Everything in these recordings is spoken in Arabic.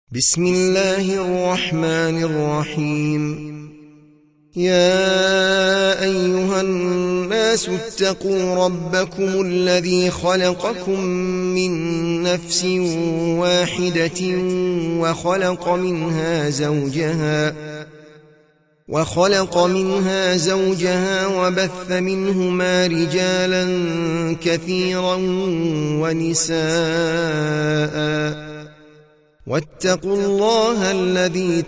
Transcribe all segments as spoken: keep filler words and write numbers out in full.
بسم الله الرحمن الرحيم. يا أيها الناس اتقوا ربكم الذي خلقكم من نفس واحدة وخلق منها زوجها وخلق منها زوجها وبث منهما رجالا كثيرا ونساء واتقوا الله الذي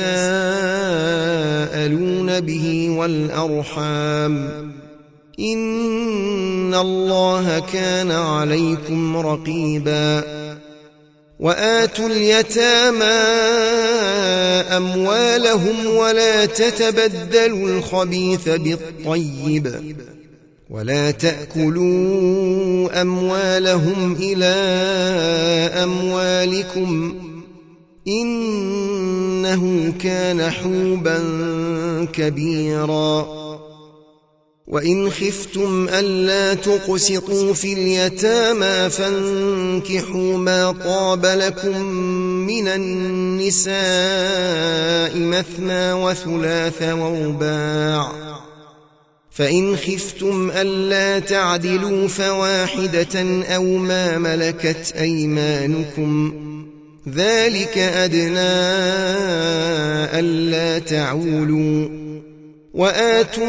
تساءلون به والأرحام إن الله كان عليكم رقيبا. وآتوا اليتامى أموالهم ولا تتبدلوا الخبيث بالطيب ولا تأكلوا أموالهم إلى أموالكم إنه كان حوبا كبيرا. وإن خفتم ألا تقسطوا في اليتامى فانكحوا ما طاب لكم من النساء مثنى وثلاث ورباع، فإن خفتم ألا تعدلوا فواحدة أو ما ملكت أيمانكم ذلك أدنى ألا تعولوا. وآتوا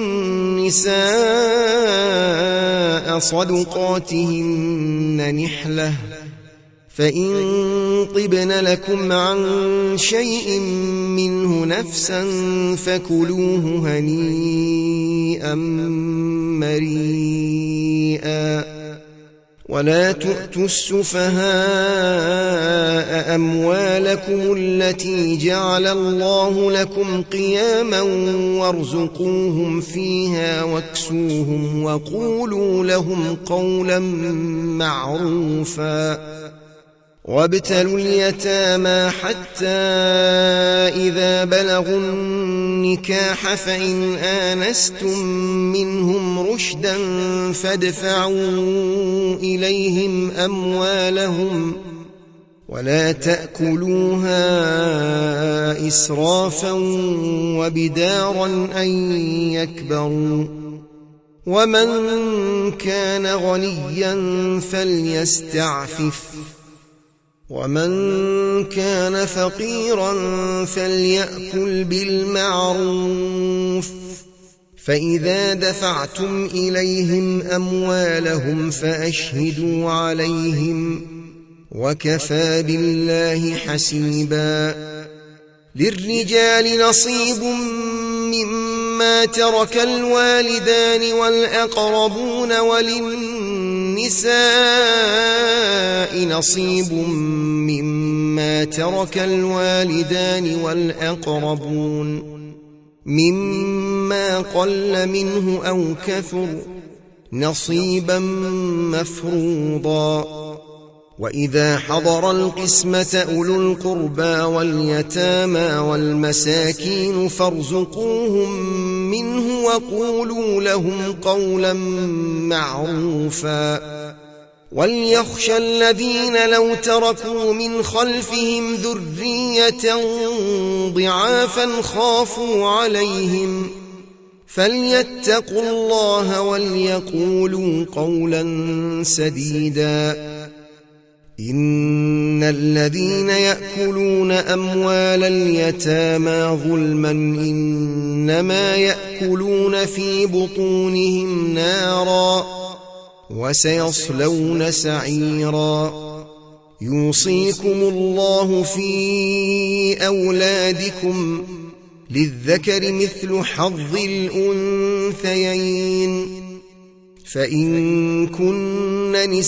النساء صدقاتهن نحلة فإن طبن لكم عن شيء منه نفسا فكلوه هنيئا مريئا. ولا تؤتوا السفهاء أموالكم التي جعل الله لكم قياما وارزقوهم فيها واكسوهم وقولوا لهم قولا معروفا. وابتلوا اليتامى حتى إذا بلغوا النكاح فإن آنستم منهم رشدا فادفعوا إليهم أموالهم ولا تأكلوها إسرافا وبدارا أن يكبروا. ومن كان غنيا فليستعفف ومن كان فقيرا فليأكل بالمعروف. فإذا دفعتم إليهم أموالهم فأشهدوا عليهم وكفى بالله حسيبا. للرجال نصيب مما ترك الوالدان والأقربون وللنساء نصيب مما ترك الوالدان والأقربون مما قل منه أو كثر نصيبا مفروضا. وإذا حضر القسمة أولو القربى واليتامى والمساكين فارزقوهم منه وقولوا لهم قولا معروفا. وليخشى الذين لو تركوا من خلفهم ذرية ضعافا خافوا عليهم فليتقوا الله وليقولوا قولا سديدا. إن الذين يأكلون أموال اليتامى ظلما إنما يأكلون في بطونهم نارا وسيصلون سعيرا. يوصيكم الله في أولادكم للذكر مثل حظ الأنثيين فإن كن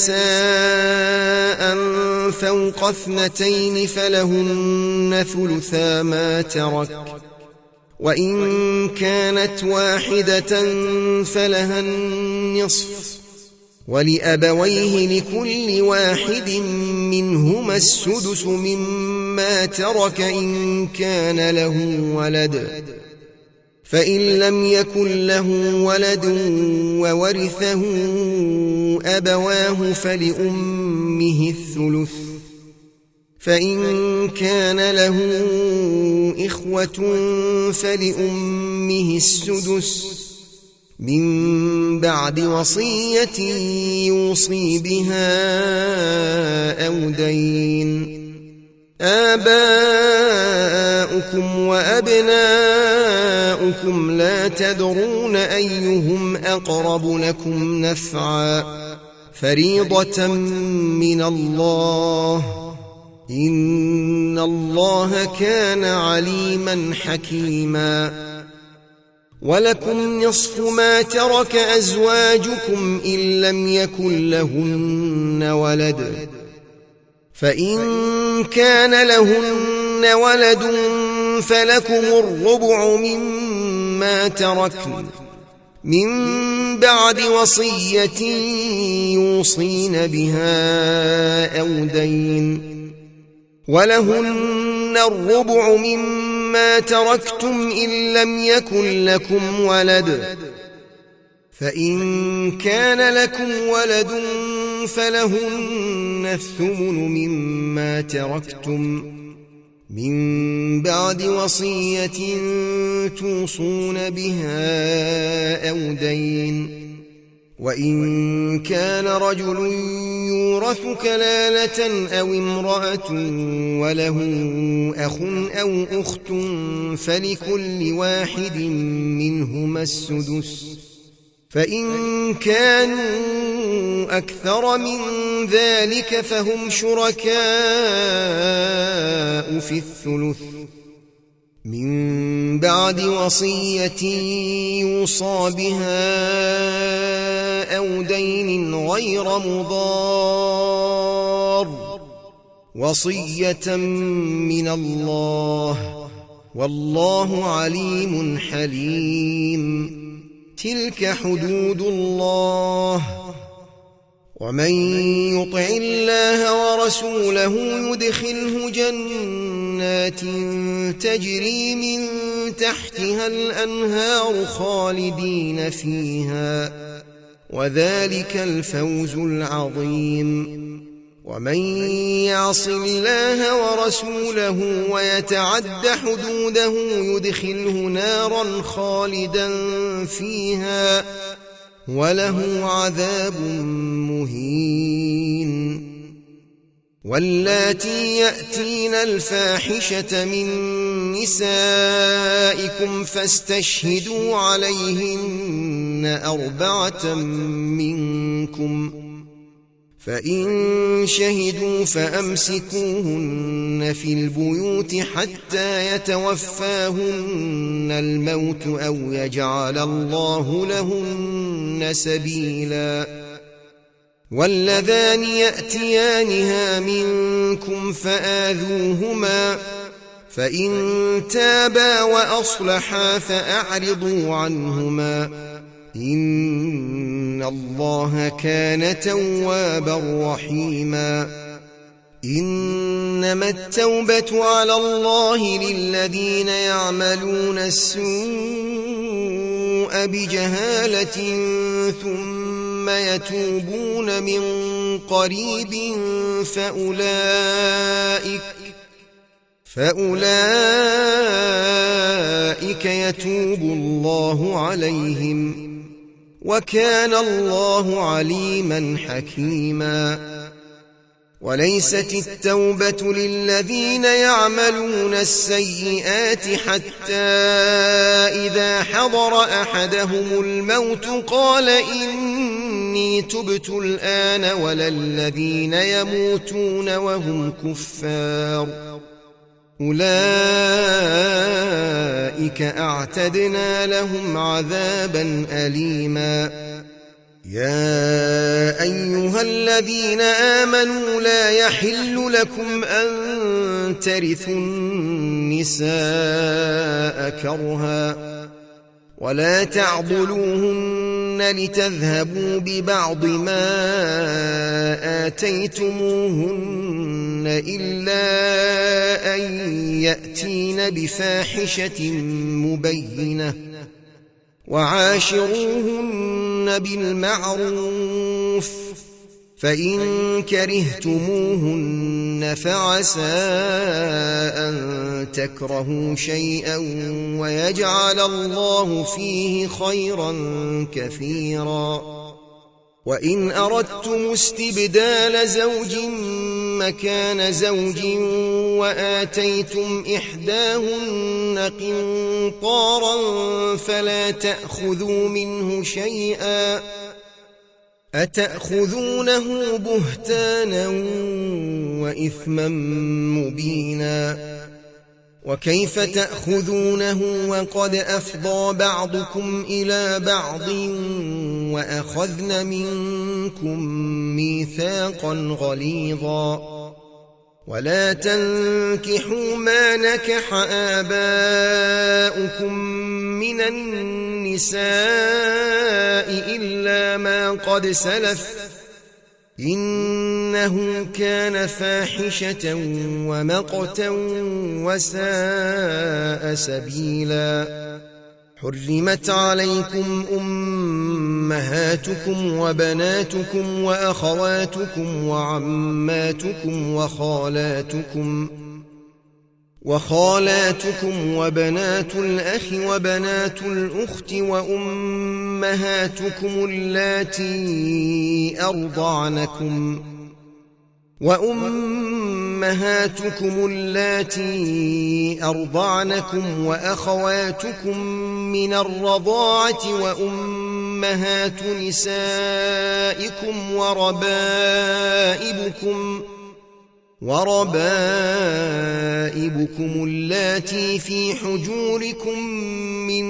نساء فوق اثنتين فلهن ثلثا ما ترك وإن كانت واحدة فلها النصف ولأبويه لكل واحد منهما السدس مما ترك إن كان له ولد فإن لم يكن له ولد وورثه أبواه فلأمه الثلث فإن كان له إخوة فلأمه السدس من بعد وصية يوصي بها أو دين. آباؤكم وأبناؤكم لا تدرون أيهم أقرب لكم نفعا فريضة من الله إن الله كان عليما حكيما. ولكم نصف ما ترك أزواجكم إن لم يكن لهن ولد، فإن كان لهن ولد فلكم الربع مما تركن من بعد وصية يوصين بها أو دين. ولهن الربع مما تركتم إن لم يكن لكم ولد، فإن كان لكم ولد فلهن الثمن مما تركتم من بعد وصية توصون بها أو دين. وإن كان رجل يورث كلالة أو امرأة وله أخ أو أخت فلكل واحد منهما السدس، فإن كانوا أكثر من ذلك فهم شركاء في الثلث من بعد وصية يوصى بها أو دين غير مضار، وصية من الله والله عليم حليم. تلك حدود الله ومن يطع الله ورسوله يدخله جنات تجري من تحتها الأنهار خالدين فيها وذلك الفوز العظيم. ومن يعص الله ورسوله ويتعد حدوده يدخله نارا خالدا فيها وله عذاب مهين. واللاتي يأتين الفاحشة من نسائكم فاستشهدوا عليهن أربعة منكم، فإن شهدوا فأمسكوهن في البيوت حتى يتوفاهن الموت أو يجعل الله لهن سبيلا. واللذان يأتيانها منكم فآذوهما، فإن تابا وأصلحا فأعرضوا عنهما إن الله كان توابا رحيما. إنما التوبة على الله للذين يعملون السوء بجهالة ثم يتوبون من قريب فأولئك فأولئك يتوب الله عليهم وكان الله عليما حكيما. وليست التوبة للذين يعملون السيئات حتى إذا حضر أحدهم الموت قال إني تبت الآن ولا الذين يموتون وهم كفار أولئك أعتدنا لهم عذابا أليما. يا أيها الذين آمنوا لا يحل لكم أن ترثوا النساء كرها ولا تعضلوهن لتذهبوا ببعض ما آتيتموهن إلا أن يأتين بفاحشة مبينة وعاشروهن بالمعروف فإن كرهتموهن فعسى أن تكرهوا شيئا ويجعل الله فيه خيرا كثيرا. وإن أردتم استبدال زوج مكان زوج وآتيتم إحداهن قنطارا فلا تأخذوا منه شيئا أتأخذونه بهتانا وإثما مبينا. وكيف تأخذونه وقد أفضى بعضكم إلى بعض وأخذن منكم ميثاقا غليظا. ولا تنكحوا ما نكح آباؤكم من النساء إلا ما قد سلف إنه كان فاحشة ومقتا وساء سبيلا. حرمت عليكم أمهاتكم وبناتكم وأخواتكم وعماتكم وخالاتكم وخالاتكم وبنات الأخ وبنات الأخت وأمهاتكم اللاتي أرضعنكم وأمهاتكم اللاتي أرضعنكم وأخواتكم من الرضاعة وأمهات نسائكم وربائبكم وربائبكم اللاتي في حجوركم من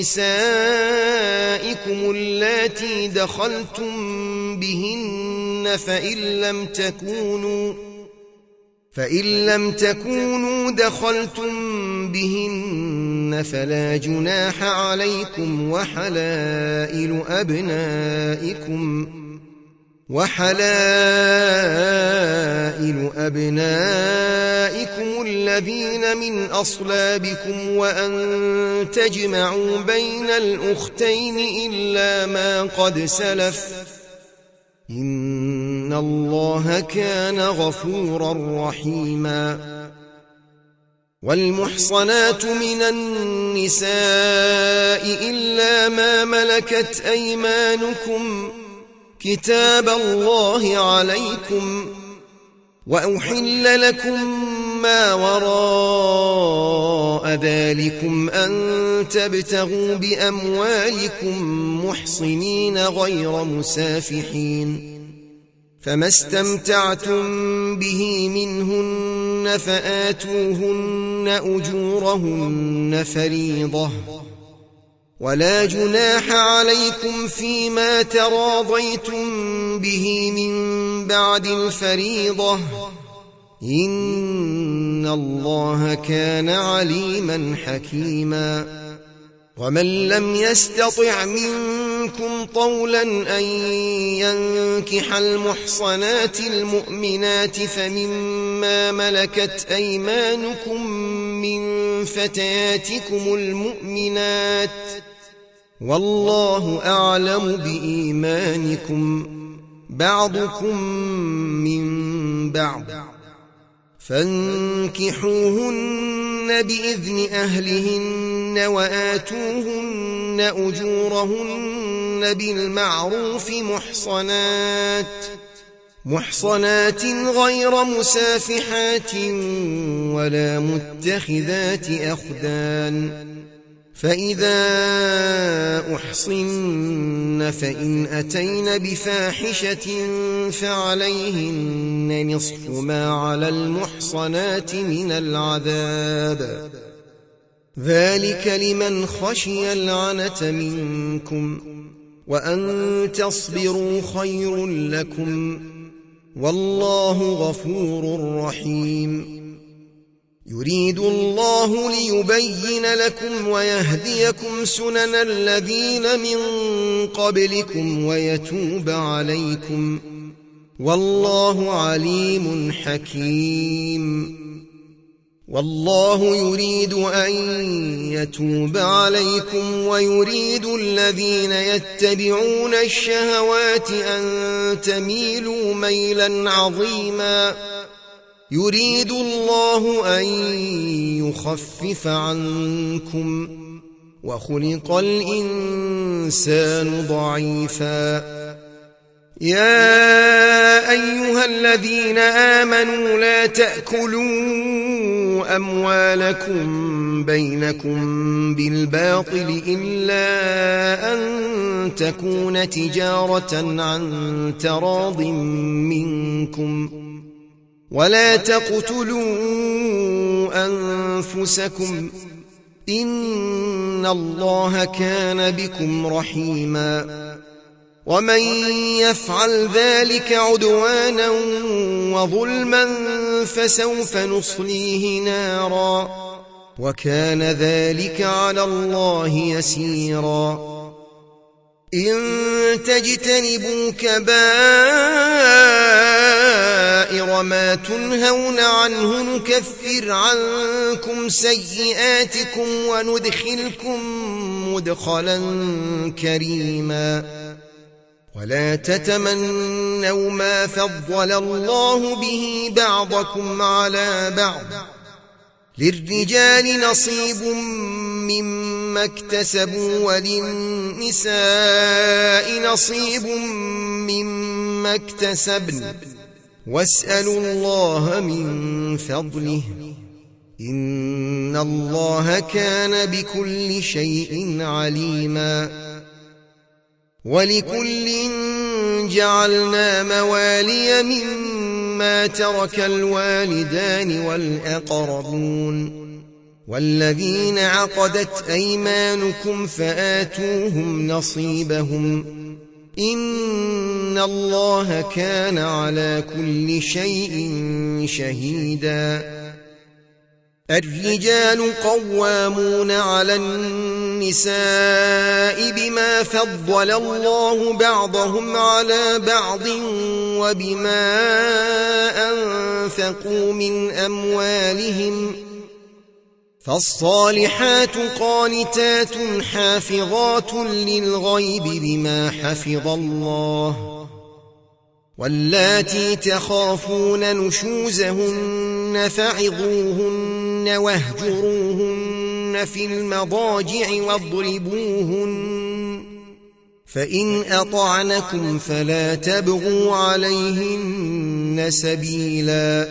نسائكم اللاتي دخلتم بهن فإن لم تكونوا فإن لم تكونوا دخلتم بهن فلا جناح عليكم وحلائل أبنائكم وحلائل أبنائكم الذين من أصلابكم وأن تجمعوا بين الأختين إلا ما قد سلف إن الله كان غفورا رحيما. والمحصنات من النساء إلا ما ملكت أيمانكم كتاب الله عليكم. وأحل لكم ما وراء ذلكم أن تبتغوا بأموالكم محصنين غير مسافحين فما استمتعتم به منهن فآتوهن أجورهن فريضة. ولا جناح عليكم فيما تراضيتم به من بعد الفريضة إن الله كان عليما حكيما. ومن لم يستطع منكم طولا أن ينكح المحصنات المؤمنات فمما ملكت أيمانكم من فتياتكم المؤمنات والله أعلم بإيمانكم بعضكم من بعض فانكحوهن بإذن أهلهن وآتوهن أجورهن بالمعروف محصنات محصنات غير مسافحات ولا متخذات أخدان. فإذا أحصن فإن أتين بفاحشة فعليهن نصف ما على المحصنات من العذاب ذلك لمن خشي العنة منكم وأن تصبروا خير لكم والله غفور رحيم. يريد الله ليبين لكم ويهديكم سنن الذين من قبلكم ويتوب عليكم والله عليم حكيم. والله يريد أن يتوب عليكم ويريد الذين يتبعون الشهوات أن تميلوا ميلا عظيما يريد الله أن يخفف عنكم وخلق الإنسان ضعيفا يا أيها الذين آمنوا لا تأكلوا أموالكم بينكم بالباطل إلا أن تكون تجارة عن تراض منكم ولا تقتلوا أنفسكم إن الله كان بكم رحيما ومن يفعل ذلك عدوانا وظلما فسوف نصليه نارا وكان ذلك على الله يسيرا إن تجتنبوا كبائر ما تنهون عنه نكفر عنكم سيئاتكم وندخلكم مدخلا كريما ولا تتمنوا ما فضل الله به بعضكم على بعض للرجال نصيب مما اكتسبوا وللنساء نصيب مما اكتسبن واسألوا الله من فضله إن الله كان بكل شيء عليما ولكل جعلنا موالي مما ترك الوالدان والأقربون والذين عقدت أيمانكم فآتوهم نصيبهم إن الله كان على كل شيء شهيدا الرجال قوامون على النساء بما فضل الله بعضهم على بعض وبما أنفقوا من أموالهم فالصالحات قانتات حافظات للغيب بما حفظ الله واللاتي تخافون نشوزهن فعظوهن واهجروهن في المضاجع واضربوهن فإن أطعنكم فلا تبغوا عليهن سبيلا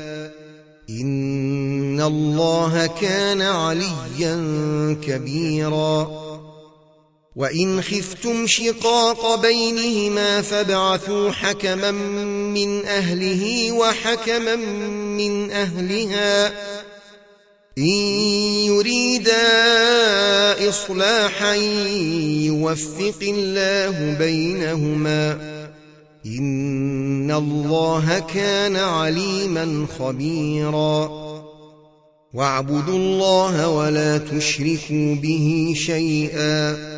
إن الله كان عليا كبيرا وإن خفتم شقاق بينهما فابعثوا حكما من أهله وحكما من أهلها إن يريدا إصلاحا يوفق الله بينهما إن الله كان عليما خبيرا واعبدوا الله ولا تشركوا به شيئا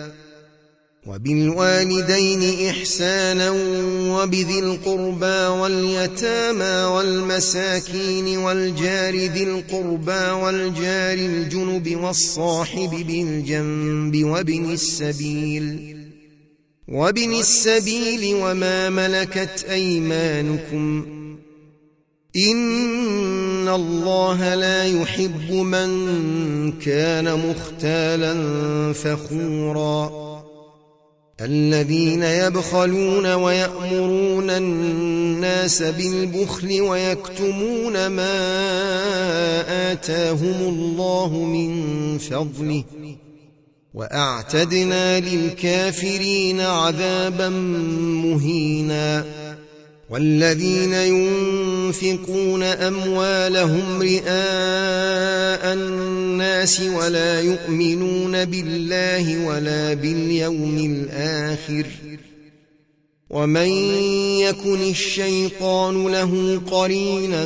وبالوالدين إحسانا وبذي القربى واليتامى والمساكين والجار ذي القربى والجار الجنب والصاحب بالجنب وابن السبيل وابن السبيل وما ملكت أيمانكم إن الله لا يحب من كان مختالا فخورا الذين يبخلون ويأمرون الناس بالبخل ويكتمون ما آتاهم الله من فضله وأعتدنا للكافرين عذابا مهينا والذين ينفقون أموالهم رئاء الناس ولا يؤمنون بالله ولا باليوم الآخر ومن يكن الشيطان له قرينا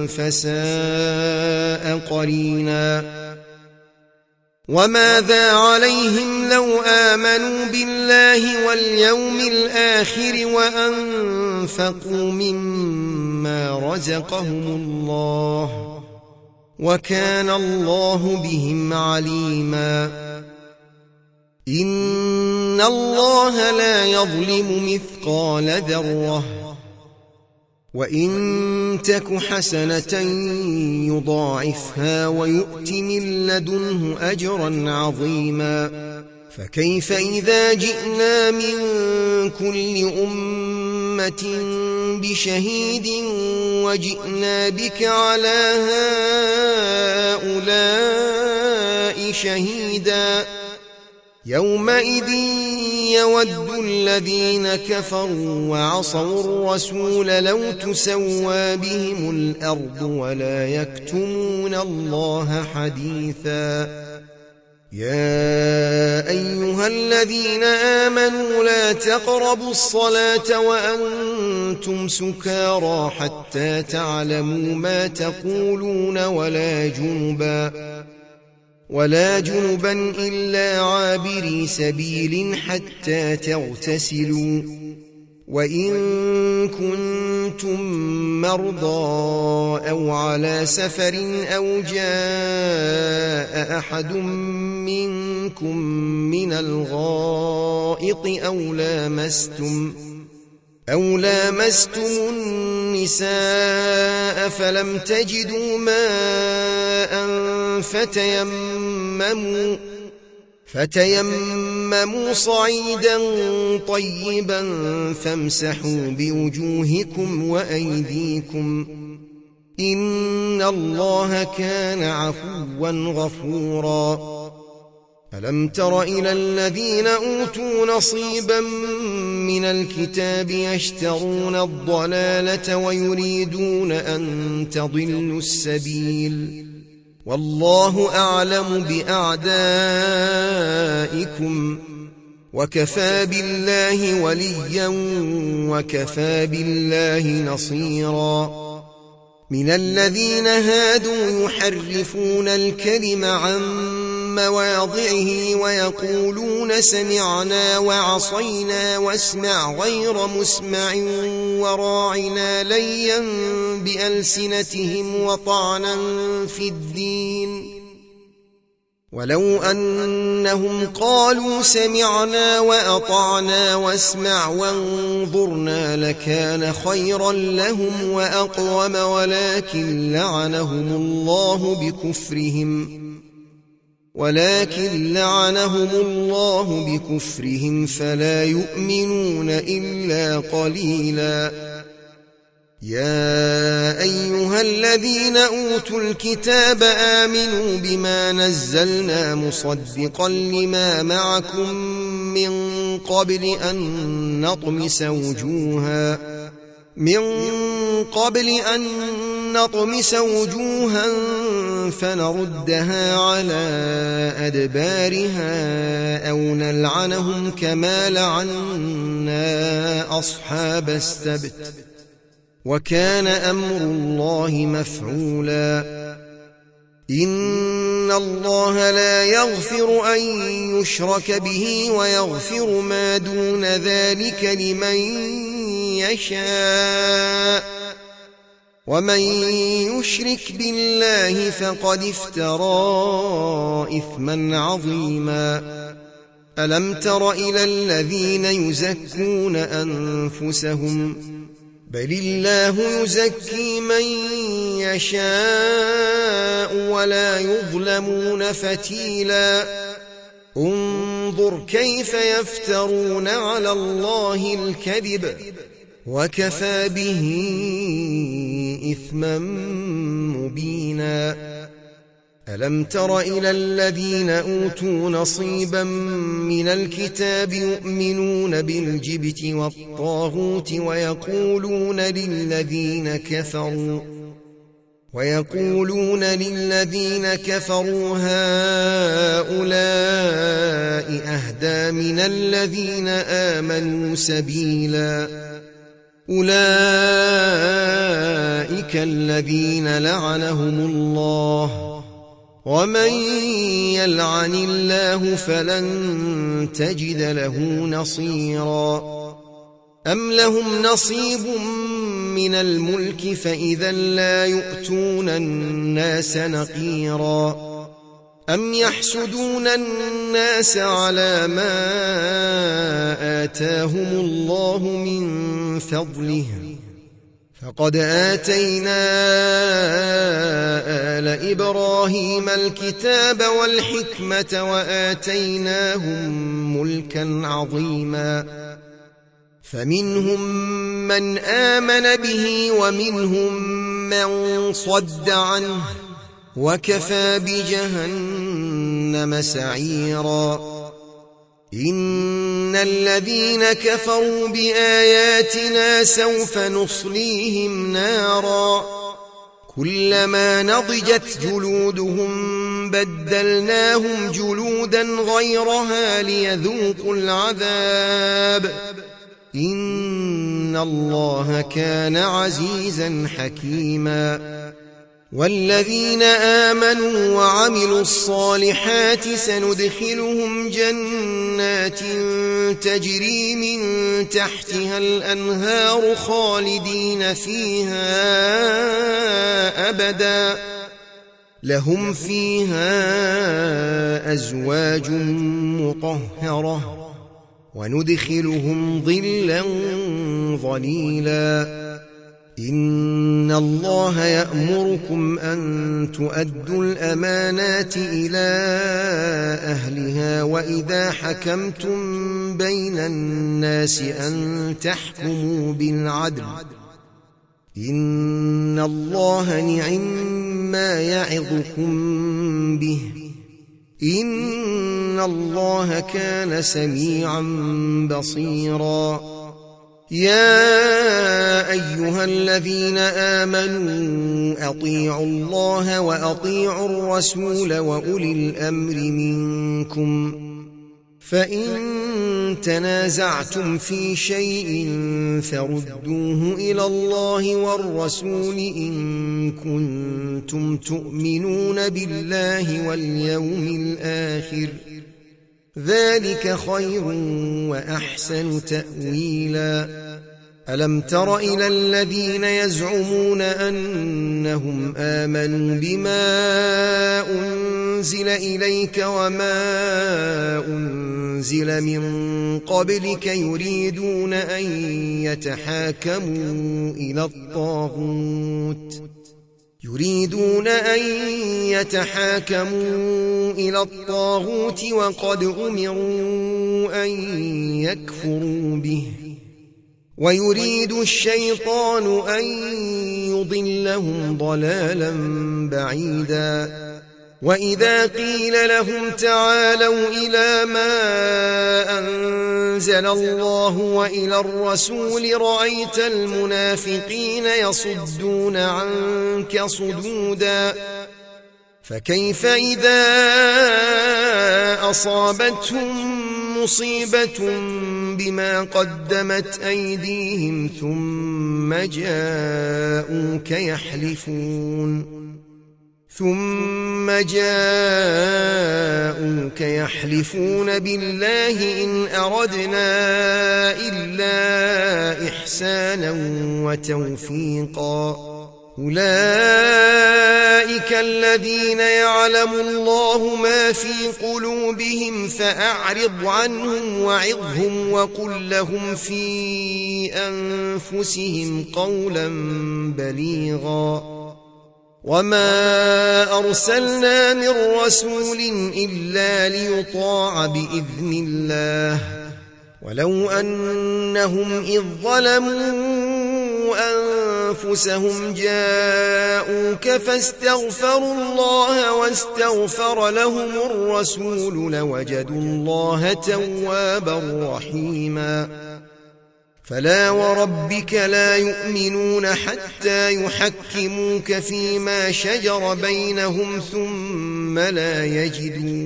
فساء قرينا وماذا عليهم لو آمنوا بالله واليوم الآخر وأنفقوا مما رزقهم الله وكان الله بهم عليما إن الله لا يظلم مثقال ذرة وإن تك حسنة يضاعفها ويؤت من لدنه أجرا عظيما فكيف إذا جئنا من كل أمة بشهيد وجئنا بك على هؤلاء شهيدا يومئذ يود الذين كفروا وعصوا الرسول لو تسوى بهم الأرض ولا يكتمون الله حديثا يا أيها الذين آمنوا لا تقربوا الصلاة وأنتم سكارى حتى تعلموا ما تقولون ولا جنبا ولا جنبا إلا عابري سبيل حتى تغتسلوا وإن كنتم مرضى أو على سفر أو جاء أحد منكم من الغائط أو لامستم أو لامستم النساء فلم تجدوا ماء فتيمموا فتيمموا صعيدا طيبا فامسحوا بوجوهكم وأيديكم إن الله كان عفوا غفورا ألم تر إلى الذين أوتوا نصيبا من الكتاب يشترون الضلالة ويريدون أن تضلوا السبيل والله أعلم بأعدائكم وكفى بالله وليا وكفى بالله نصيرا من الذين هادوا يحرفون الكلم عن مواضعه ويقولون سمعنا وعصينا واسمع غير مسمع وراعنا ليا بألسنتهم وطعنا في الدين ولو أنهم قالوا سمعنا وأطعنا واسمع وانظرنا لكان خيرا لهم وأقوم ولكن لعنهم الله بكفرهم ولكن لعنهم الله بكفرهم فلا يؤمنون إلا قليلا يا أيها الذين أوتوا الكتاب آمنوا بما نزلنا مصدقا لما معكم من قبل أن نطمس وجوها من قبل أن نطمس وجوها فنردها على أدبارها أو نلعنهم كما لعنا أصحاب السبت وكان أمر الله مفعولا إن الله لا يغفر أن يشرك به ويغفر ما دون ذلك لمن يشاء ومن يشرك بالله فقد افترى إثما عظيما ألم تر إلى الذين يزكون أنفسهم بل الله يزكي من يشاء ولا يظلمون فتيلا انظر كيف يفترون على الله الكذب وكفى به إثما مبينا ألم تر إلى الذين أوتوا نصيبا من الكتاب يؤمنون بالجبت والطاغوت ويقولون للذين كفروا ويقولون للذين كفروا هؤلاء أهدى من الذين آمنوا سبيلا أولئك الذين لعنهم الله ومن يلعن الله فلن تجد له نصيرا أم لهم نصيب من الملك فإذا لا يؤتون الناس نقيرا أم يحسدون الناس على ما آتاهم الله من فضله فقد آتينا آل إبراهيم الكتاب والحكمة وآتيناهم ملكا عظيما فمنهم من آمن به ومنهم من صد عنه وكفى بجهنم سعيرا إن الذين كفروا بآياتنا سوف نصليهم نارا كلما نضجت جلودهم بدلناهم جلودا غيرها ليذوقوا العذاب إن الله كان عزيزا حكيما والذين آمنوا وعملوا الصالحات سندخلهم جنات تجري من تحتها الأنهار خالدين فيها أبدا لهم فيها أزواج مطهرة وندخلهم ظلا ظليلا إن الله يأمركم أن تؤدوا الأمانات إلى أهلها وإذا حكمتم بين الناس أن تحكموا بالعدل إن الله نعم يعظكم به إن الله كان سميعا بصيرا يا أيها الذين آمنوا أطيعوا الله وأطيعوا الرسول وأولي الأمر منكم فإن تنازعتم في شيء فردوه إلى الله والرسول إن كنتم تؤمنون بالله واليوم الآخر ذلك خير وأحسن تأويلا ألم تر إلى الذين يزعمون أنهم آمنوا بما أنزل إليك وما أنزل من قبلك يريدون أن يتحاكموا إلى الطاغوت يريدون أن يتحاكموا إلى الطاغوت وقد أمروا أن يكفروا به ويريد الشيطان أن يضلهم ضلالا بعيدا وإذا قيل لهم تعالوا إلى ما أنزل الله وإلى الرسول رأيت المنافقين يصدون عنك صدودا فكيف إذا أصابتهم مصيبة بما قدمت أيديهم ثم جاءوك يحلفون ثم جاءوك يحلفون بالله إن أردنا إلا إحسانا وتوفيقا أولئك الذين يعلم الله ما في قلوبهم فأعرض عنهم وعظهم وقل لهم في أنفسهم قولا بليغا وما أرسلنا من رسول إلا ليطاع بإذن الله ولو أنهم إذ ظلموا أنفسهم جاءوك فاستغفروا الله واستغفر لهم الرسول لوجدوا الله توابا رحيما فلا وربك لا يؤمنون حتى يحكموك فيما شجر بينهم ثم لا يجدوا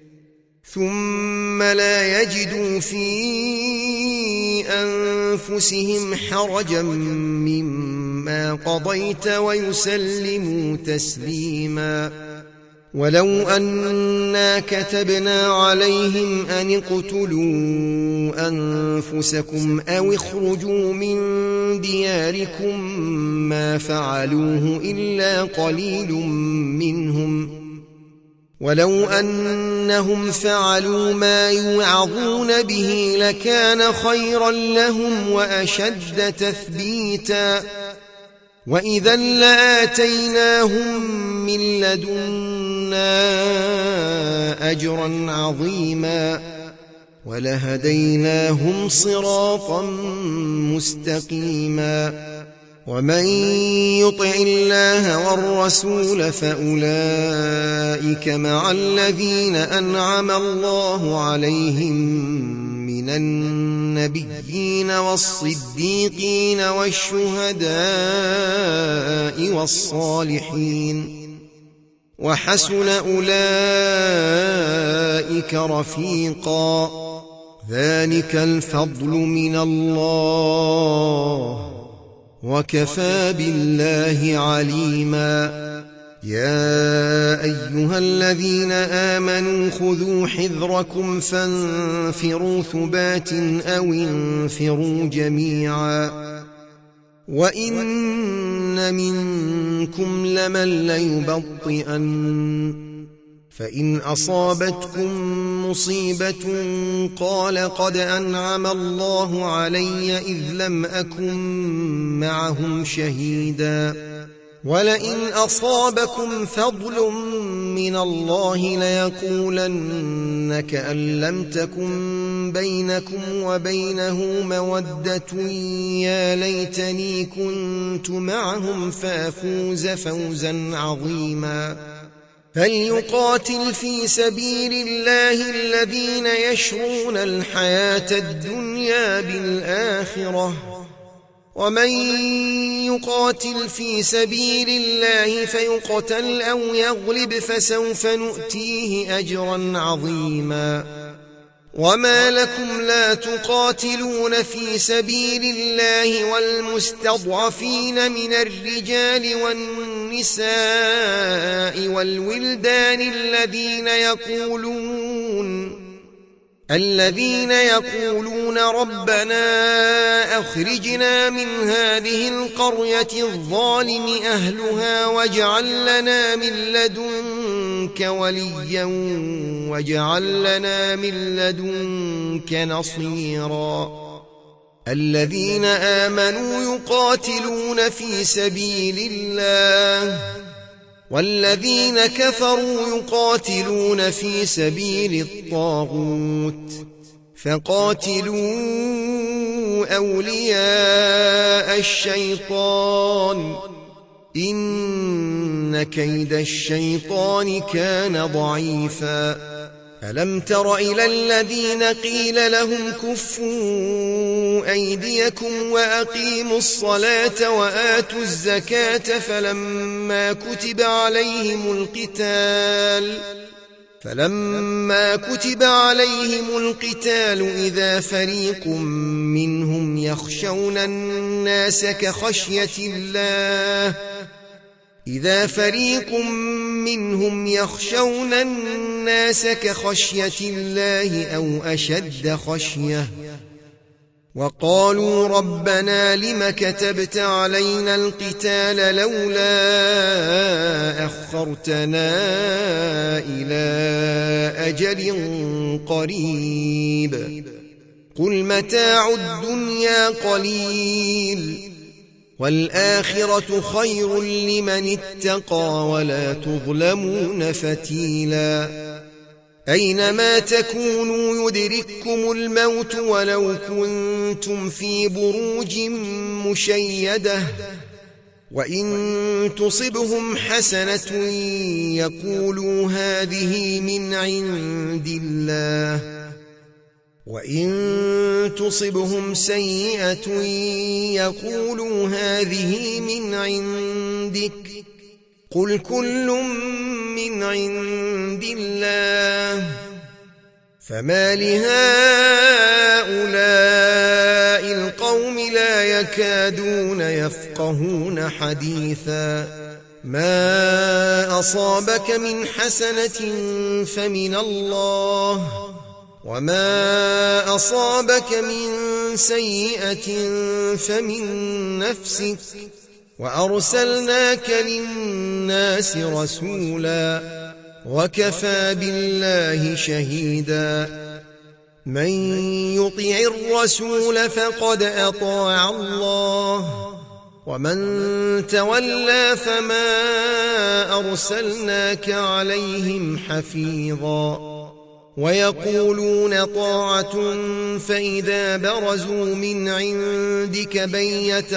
ثم لا يجدوا في أنفسهم حرجا مما قضيت ويسلموا تسليما ولو أنا كتبنا عليهم أن اقتلوا أنفسكم أو اخرجوا من دياركم ما فعلوه إلا قليل منهم ولو أنهم فعلوا ما يوعظون به لكان خيرا لهم وأشد تثبيتا وإذا لآتيناهم من لدنا أجرا عظيما ولهديناهم صراطا مستقيما ومن يطع الله والرسول فأولئك مع الذين أنعم الله عليهم من النبيين والصديقين والشهداء والصالحين وحسن أولئك رفيقا ذلك الفضل من الله وكفى بالله عليما يا أيها الذين آمنوا خذوا حذركم فانفروا ثبات أو انفروا جميعا وإن منكم لمن ليبطئن فإن أصابتكم مصيبة قال قد أنعم الله علي إذ لم أكن معهم شهيدا ولئن أصابكم فضل من الله ليقولن كأن لم تكن بينكم وبينه مودة يا ليتني كنت معهم فأفوز فوزا عظيما فليقاتل في سبيل الله الذين يشرون الحياة الدنيا بالآخرة ومن يقاتل في سبيل الله فيقتل أو يغلب فسوف نؤتيه أجرا عظيما وما لكم لا تقاتلون في سبيل الله والمستضعفين من الرجال والنساء والولدان الذين يقولون الذين يقولون ربنا أخرجنا من هذه القرية الظالم أهلها واجعل لنا من لدنك وليا واجعل لنا من لدنك نصيرا الذين آمنوا يقاتلون في سبيل الله والذين كفروا يقاتلون في سبيل الطاغوت فقاتلوا أولياء الشيطان إن كيد الشيطان كان ضعيفا ألم تر إلى الذين قيل لهم كفوا أيديكم وأقيموا الصلاة وآتوا الزكاة فلما كتب عليهم القتال فلما كتب عليهم القتال إذا فريق منهم يخشون الناس كخشية الله إذا فريق منهم يخشون الناس كخشية الله أو أشد خشية وقالوا ربنا لم كتبت علينا القتال لولا أخرتنا إلى أجل قريب قل متاع الدنيا قليل والآخرة خير لمن اتقى ولا تظلمون فتيلا أينما تكونوا يدرككم الموت ولو كنتم في بروج مشيدة وإن تصبهم حسنة يقولوا هذه من عند الله وإن تصبهم سيئة يقولوا هذه من عندك قل كل من عند الله فما لهؤلاء القوم لا يكادون يفقهون حديثا ما أصابك من حسنة فمن الله، وما أصابك من سيئة فمن نفسك، وأرسلناك للناس رسولا، وكفى بالله شهيدا. من يطع الرسول فقد أطاع الله، ومن تولى فما أرسلناك عليهم حفيظا. ويقولون طاعة فإذا برزوا من عندك بيت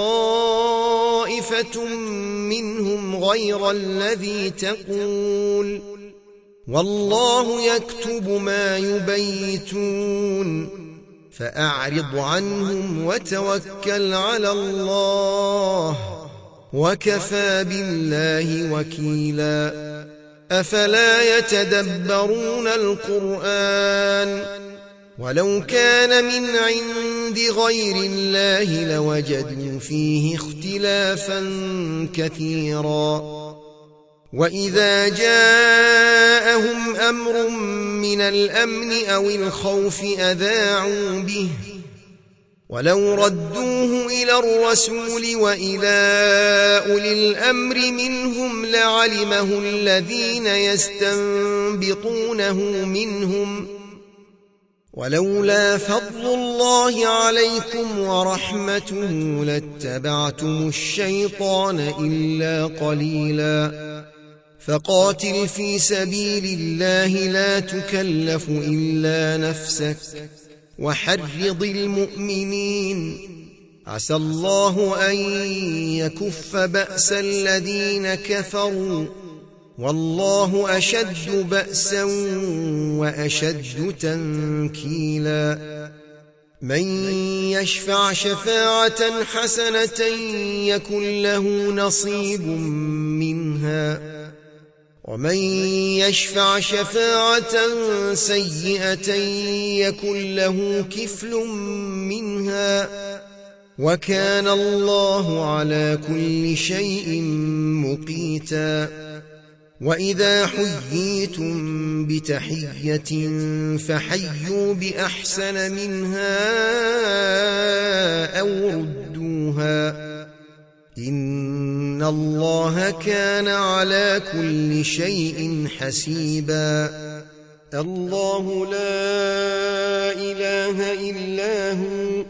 طائفة منهم غير الذي تقول، والله يكتب ما يبيتون، فأعرض عنهم وتوكل على الله، وكفى بالله وكيلا. أفلا يتدبرون القرآن؟ ولو كان من عند غير الله لوجدوا فيه اختلافا كثيرا. وإذا جاءهم أمر من الأمن أو الخوف أذاعوا به، ولو ردوه إلى الرسول وإلى أولي الأمر منهم لعلمه الذين يستنبطونه منهم، ولولا فضل الله عليكم ورحمته لاتبعتم الشيطان إلا قليلا. فقاتل في سبيل الله لا تكلف إلا نفسك، وحرض المؤمنين، عسى الله أن يكف بأس الذين كفروا، والله أشد بأسا وأشد تنكيلا. من يشفع شفاعة حسنة يكن له نصيب منها، ومن يشفع شفاعة سيئة يكن له كفل منها، وكان الله على كل شيء مقيتا. وإذا حييتم بتحية فحيوا بأحسن منها أو ردوها، إن الله كان على كل شيء حسيبا. الله لا إله إلا هو،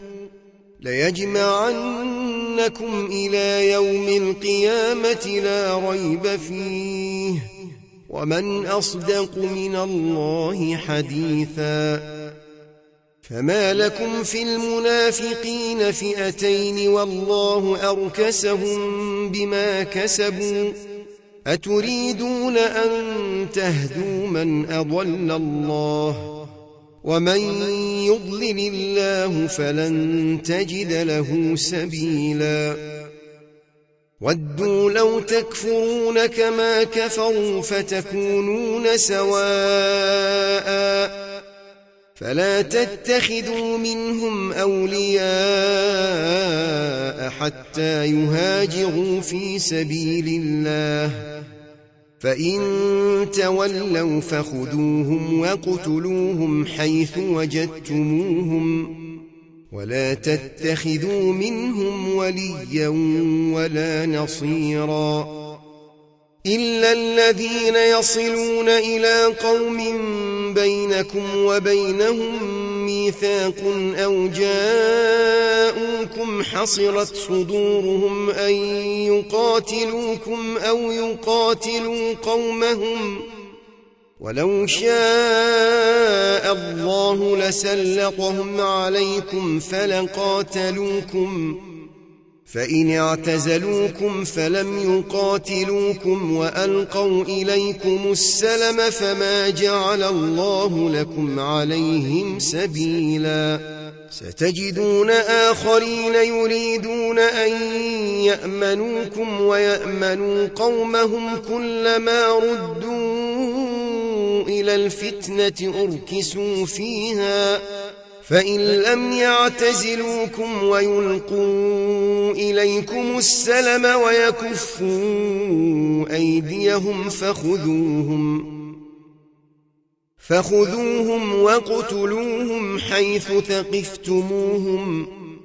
ليجمعنكم إلى يوم القيامة لا ريب فيه، ومن أصدق من الله حديثا. فما لكم في المنافقين فئتين والله أركسهم بما كسبوا، أتريدون أن تهدوا من أضل الله، ومن يضلل الله فلن تجد له سبيلا. ودوا لو تكفرون كما كفروا فتكونون سواء، فلا تتخذوا منهم أولياء حتى يهاجروا في سبيل الله، فإن تولوا فخذوهم وقتلوهم حيث وجدتموهم، ولا تتخذوا منهم وليا ولا نصيرا، إلا الذين يصلون إلى قوم بينكم وبينهم ميثاق أو جاءوكم حصرت صدورهم أن يقاتلوكم أو يقاتلوا قومهم، ولو شاء الله لسلطهم عليكم فلقاتلوكم، فإن اعتزلوكم فلم يقاتلوكم وألقوا إليكم السلم فما جعل الله لكم عليهم سبيلا. ستجدون آخرين يريدون أن يأمنوكم ويأمنوا قومهم، كلما ردوا إلى الفتنة أركسوا فيها فإن لم يعتزلوكم ويلقوا إليكم السلم ويكفوا أيديهم فخذوهم فخذوهم وقتلوهم حيث ثقفتموهم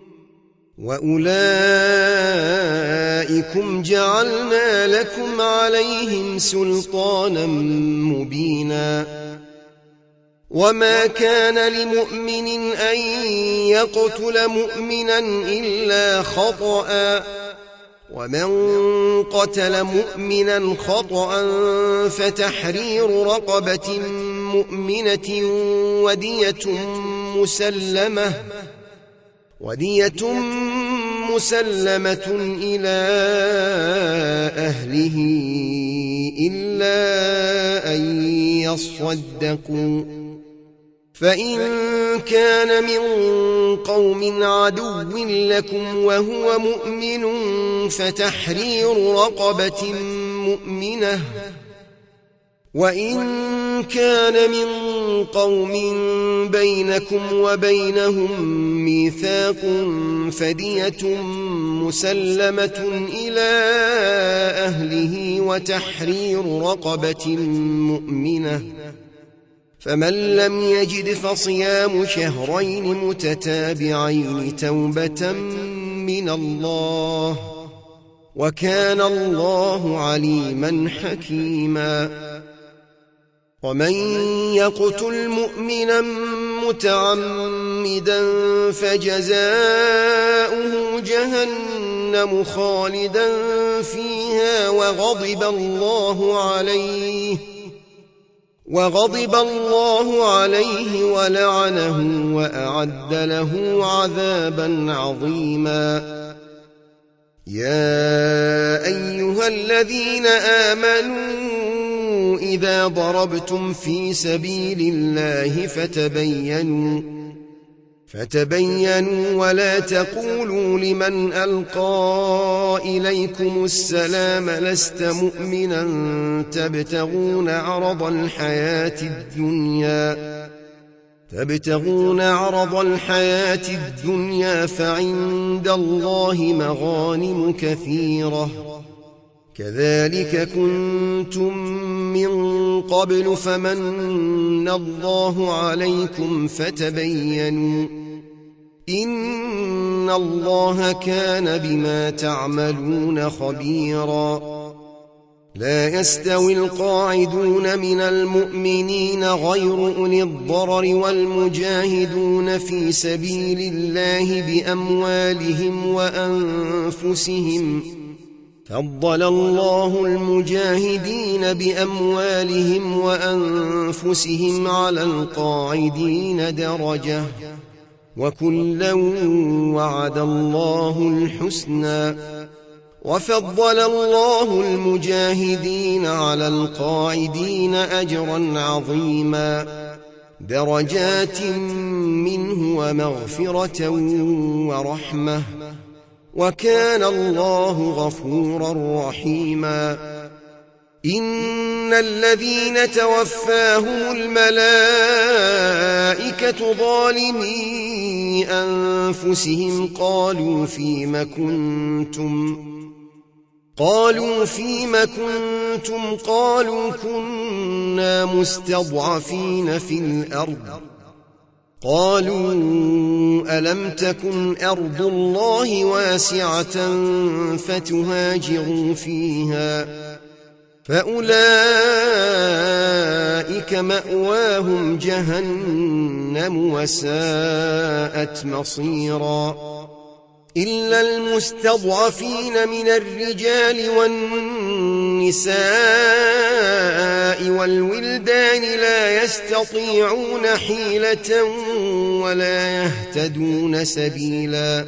وأولئكم جعلنا لكم عليهم سلطانا مبينا وما كان لمؤمن أن يقتل مؤمنا إلا خطأ ومن قتل مؤمنا خطأ فتحرير رقبة مؤمنة ودية مسلمة ودية مسلمة إلى أهله إلا أن يصدقوا فإن كان من قوم عدو لكم وهو مؤمن فتحرير رقبة مؤمنة وإن كان من قوم بينكم وبينهم ميثاق فدية مسلمة إلى أهله وتحرير رقبة مؤمنة فمن لم يجد فصيام شهرين متتابعين توبة من الله وكان الله عليما حكيما ومن يقتل مؤمنا متعمدا فجزاؤه جهنم خالدا فيها وغضب الله عليه وغضب الله عليه ولعنه وأعد له عذابا عظيما يا أيها الذين آمنوا إذا ضربتم في سبيل الله فتبينوا فتبينوا ولا تقولوا لمن ألقى إليكم السلام لست مؤمنا تبتغون عرض الحياة الدنيا تبتغون عرض الحياة الدنيا فعند الله مغانم كثيرة كذلك كنتم من قبل فمن الله عليكم فتبينوا إن الله كان بما تعملون خبيرا لا يستوي القاعدون من المؤمنين غير أولي الضرر والمجاهدون في سبيل الله بأموالهم وأنفسهم فضل الله المجاهدين بأموالهم وأنفسهم على القاعدين درجة وكلا وعد الله الحسنى وفضل الله المجاهدين على القاعدين أجرا عظيما درجات منه ومغفرة ورحمة وكان الله غفورا رحيما إن الذين توفاهم الملائكة ظالمي أنفسهم قالوا فيم كنتم قالوا فيم كنتم قالوا كنا مستضعفين في الأرض قالوا ألم تكن أرض الله واسعة فتهاجروا فيها فأولئك مأواهم جهنم وساءت مصيرا إلا المستضعفين من الرجال والنساء والولدان لا يستطيعون حيلة ولا يهتدون سبيلا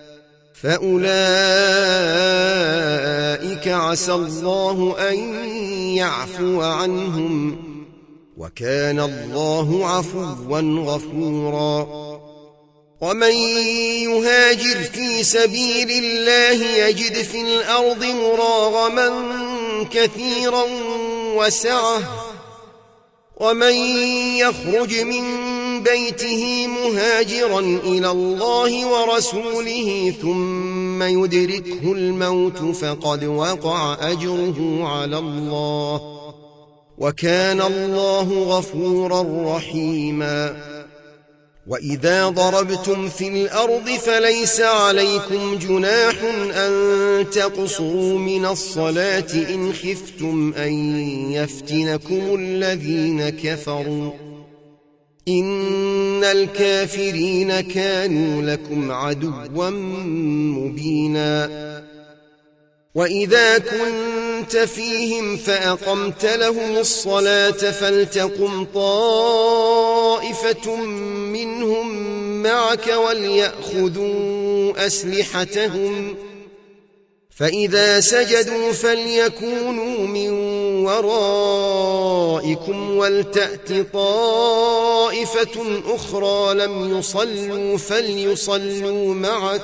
فأولئك عسى الله أن يعفو عنهم وكان الله عفوا غفورا ومن يهاجر في سبيل الله يجد في الأرض مراغما كثيرا وسعة ومن يخرج من بيته مهاجرا إلى الله ورسوله ثم يدركه الموت فقد وقع أجره على الله وكان الله غفورا رحيما وإذا ضربتم في الأرض فليس عليكم جناح أن تقصروا من الصلاة إن خفتم أن يفتنكم الذين كفروا إن الكافرين كانوا لكم عدوا مبينا وإذا كنت فيهم فأقمت لهم الصلاة فلتقم طائفة منهم معك وليأخذوا أسلحتهم فإذا سجدوا فليكونوا من ورائكم ولتأت طائفة أخرى لم يصلوا فليصلوا معك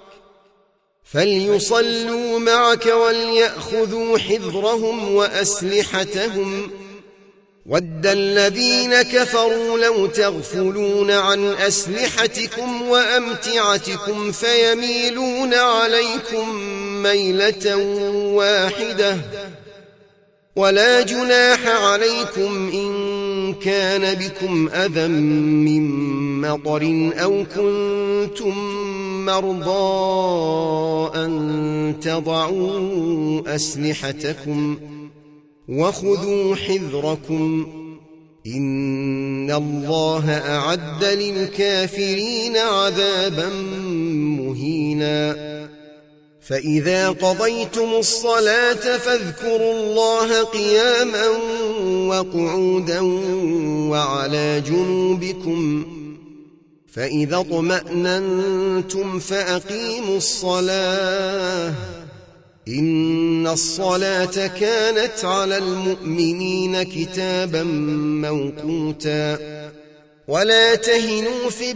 فليصلوا معك وليأخذوا حذرهم وأسلحتهم ود الذين كفروا لو تغفلون عن أسلحتكم وأمتعتكم فيميلون عليكم ميلة واحدة ولا جناح عليكم إن كان بكم أذى من مطر أو كنتم مرضى أن تضعوا أسلحتكم وخذوا حذركم إن الله أعد للكافرين عذابا مهينا فإذا قضيتم الصلاة فاذكروا الله قياما وقعودا وعلى جنوبكم فإذا اطمأننتم فأقيموا الصلاة إن الصلاة كانت على المؤمنين كتابا موقوتا ولا تهنوا في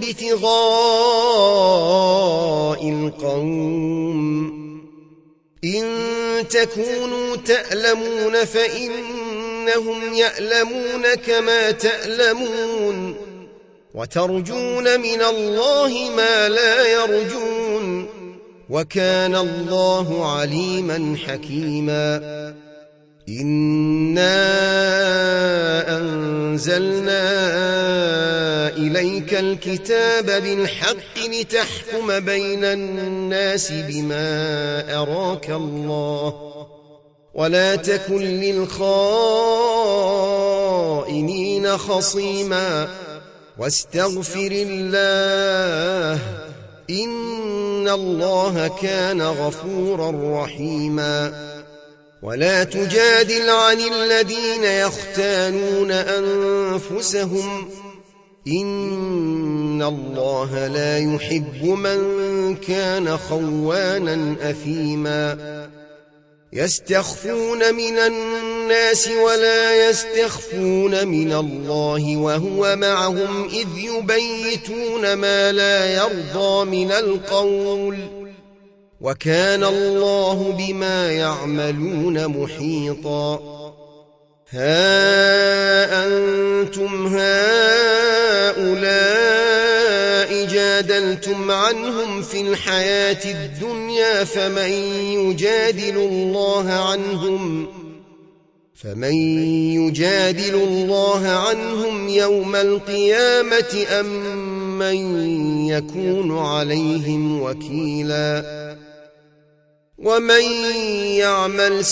ابتغاء القوم إن تكونوا تألمون فإنهم يألمون كما تألمون وترجون من الله ما لا يرجون وكان الله عليما حكيما إنا أنزلنا إليك الكتاب بالحق لتحكم بين الناس بما أراك الله ولا تكن للخائنين خصيما واستغفر الله إن الله كان غفورا رحيما ولا تجادل عن الذين يختانون أنفسهم إن الله لا يحب من كان خوانا أثيما يستخفون من الناس ولا يستخفون من الله وهو معهم إذ يبيتون ما لا يرضى من القول وكان الله بما يعملون محيطا ها أنتم هؤلاء جادلتم عنهم في الحياة الدنيا فمن يجادل الله عنهم فمن يجادل الله عنهم يوم القيامة أم من يكون عليهم وكيلا ومن يعمل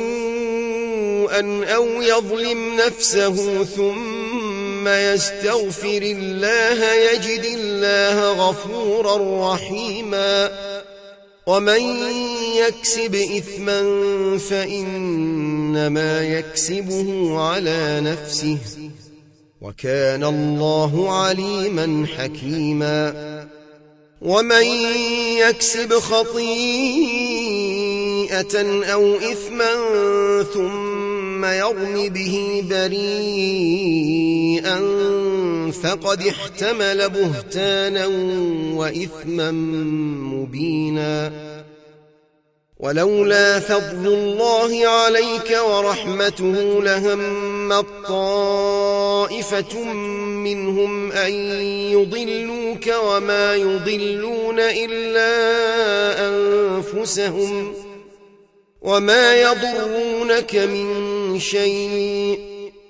سوءا أو يظلم نفسه ثم يستغفر الله يجد الله غفورا رحيما ومن يكسب إثما فإنما يكسبه على نفسه وكان الله عليما حكيما ومن يكسب خطيئة أو إثما ثم يرم به بريئا فقد احتمل بهتانا وإثما مبينا ولولا فضل الله عليك ورحمته لهم همت طائفة منهم أن يضلوك وما يضلون إلا أنفسهم وما يضرونك من شيء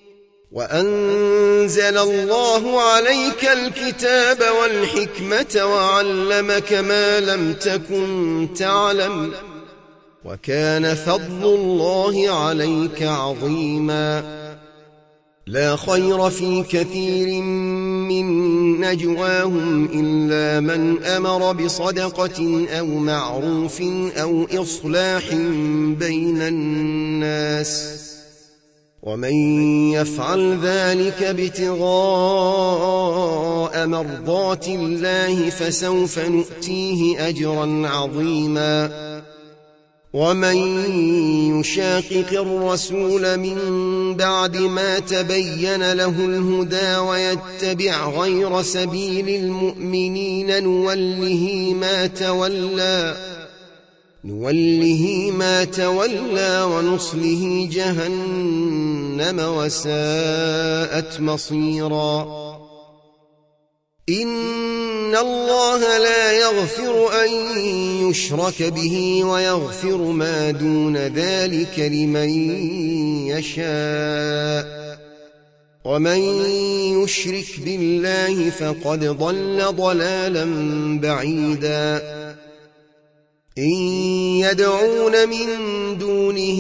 وأنزل الله عليك الكتاب والحكمة وعلمك ما لم تكن تعلم وكان فضل الله عليك عظيما لا خير في كثير من نجواهم إلا من أمر بصدقة أو معروف أو إصلاح بين الناس ومن يفعل ذلك ابتغاء مرضات الله فسوف نؤتيه أجرا عظيما ومن يشاقق الرسول من بعد ما تبين له الهدى ويتبع غير سبيل المؤمنين نوله ما تولى نوله ما تولى ونصله جهنم وساءت مصيرا إن الله لا يغفر أن يشرك به ويغفر ما دون ذلك لمن يشاء ومن يشرك بالله فقد ضل ضلالا بعيدا إن يدعون من دونه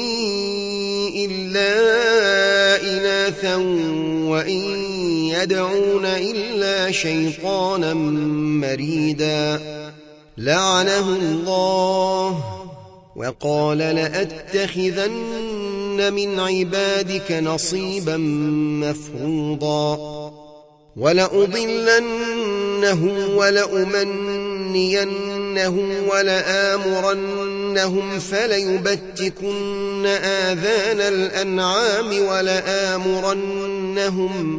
إلا إناثا وإن يدعون إلا شيطانا مريدا لعنه الله وقال لأتخذن من عبادك نصيبا مفروضا ولأضلنهم ولأمنينهم ولآمرنهم فليبتكن آذان الأنعام ولآمرنهم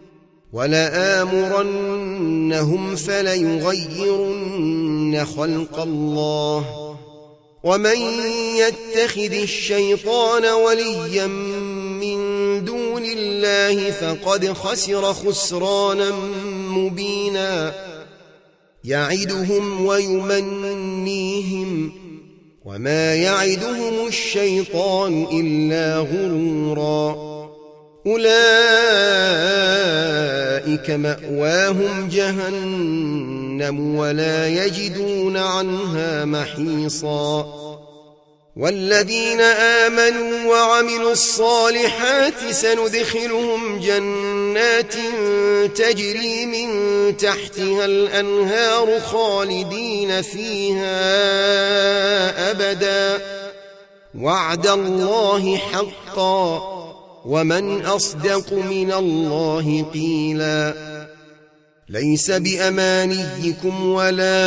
ولآمرنهم فليغيرن خلق الله ومن يتخذ الشيطان وليا من دون الله فقد خسر خسرانا مبينا يعدهم ويمنيهم وما يعدهم الشيطان إلا غرورا أولئك مأواهم جهنم ولا يجدون عنها محيصا والذين آمنوا وعملوا الصالحات سندخلهم جنات تجري من تحتها الأنهار خالدين فيها أبدا وعد الله حقا ومن أصدق من الله قيلا ليس بأمانيكم ولا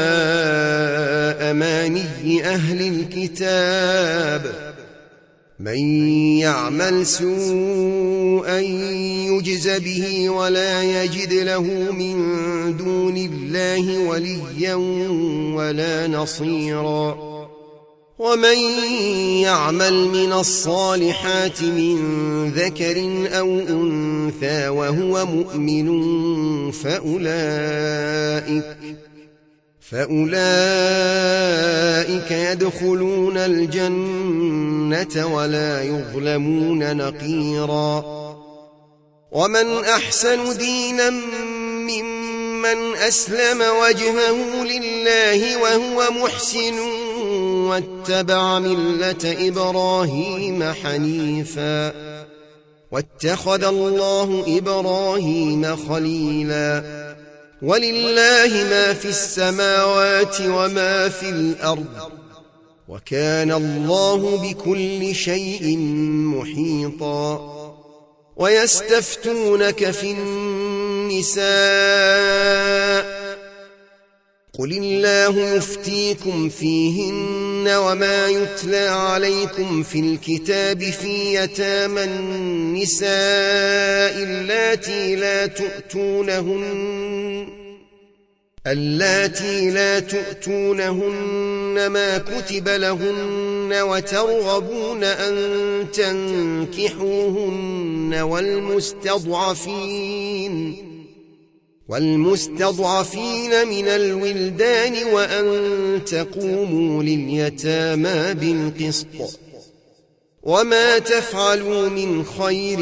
أماني أهل الكتاب من يعمل سوءا يجز به ولا يجد له من دون الله وليا ولا نصيرا ومن يعمل من الصالحات من ذكر أو أنثى وهو مؤمن فأولئك فأولئك يدخلون الجنة ولا يظلمون نقيرا ومن أحسن دينا ممن أسلم وجهه لله وهو محسن واتبع ملة إبراهيم حنيفا واتخذ الله إبراهيم خليلا ولله ما في السماوات وما في الأرض وكان الله بكل شيء محيطا ويستفتونك في النساء قل الله يفتيكم فيهن وما يتلى عليكم في الكتاب في يتامى النساء اللاتي لا تؤتونهن اللاتي لا تؤتونهن ما كتب لهن وترغبون أن تنكحوهن والمستضعفين والمستضعفين من الولدان وأن تقوموا لليتامى بالقسط وما تفعلوا من خير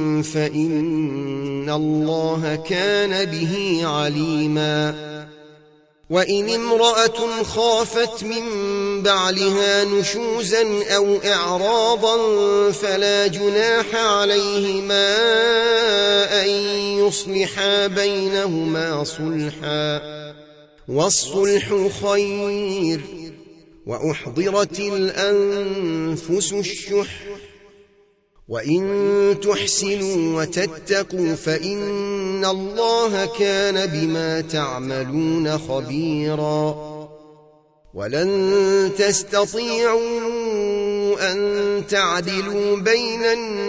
فإن الله كان به عليما وإن امرأة خافت من بعلها نشوزا أو إعراضا فلا جناح عليهما أن يصلحا بينهما صلحا والصلح خير وأحضرت الأنفس الشح وإن تحسنوا وتتقوا فإن الله كان بما تعملون خبيرا ولن تستطيعوا أن تعدلوا بين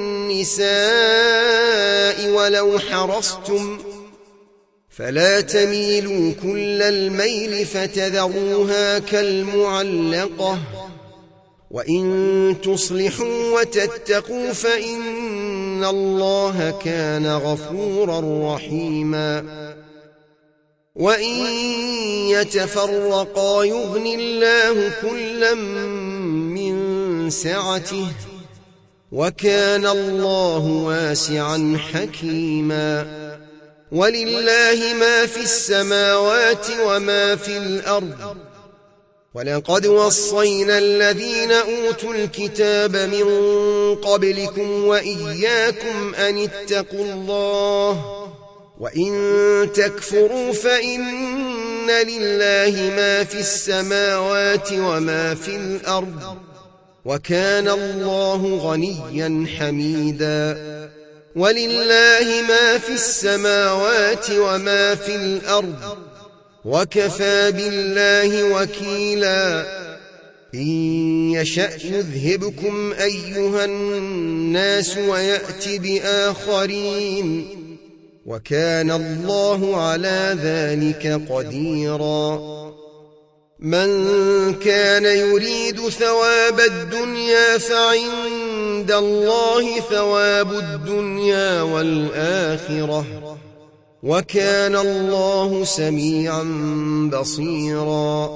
النساء ولو حرصتم فلا تميلوا كل الميل فتذروها كالمعلقة وإن تصلحوا وتتقوا فإن الله كان غفورا رحيما وإن يتفرقا يغن الله كلا من سعته وكان الله واسعا حكيما ولله ما في السماوات وما في الأرض ولقد وصينا الذين أوتوا الكتاب من قبلكم وإياكم أن اتقوا الله وإن تكفروا فإن لله ما في السماوات وما في الأرض وكان الله غنيا حميدا ولله ما في السماوات وما في الأرض وكفى بالله وكيلا إن يشأ يذهبكم أيها الناس ويأت بآخرين وكان الله على ذلك قديرا من كان يريد ثواب الدنيا فعند الله ثواب الدنيا والآخرة وكان الله سميعا بصيرا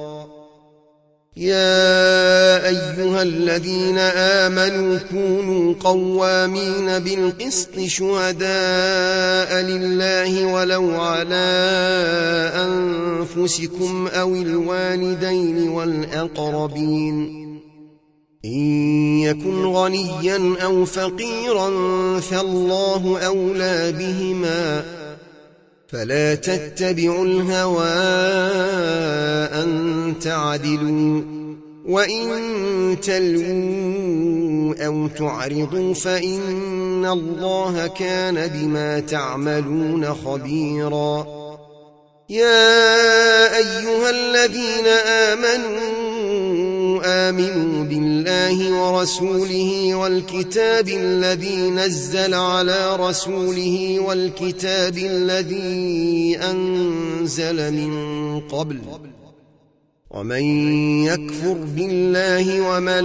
يا أيها الذين آمنوا كونوا قوامين بالقسط شهداء لله ولو على أنفسكم أو الوالدين والأقربين إن يكن غنيا أو فقيرا فالله أولى بهما فلا تتبعوا الهوى أن تعدلوا وإن تلووا أو تعرضوا فإن الله كان بما تعملون خبيرا يا أيها الذين آمنوا آمنوا بالله ورسوله والكتاب الذي نزل على رسوله والكتاب الذي أنزل من قبل ومن يكفر بالله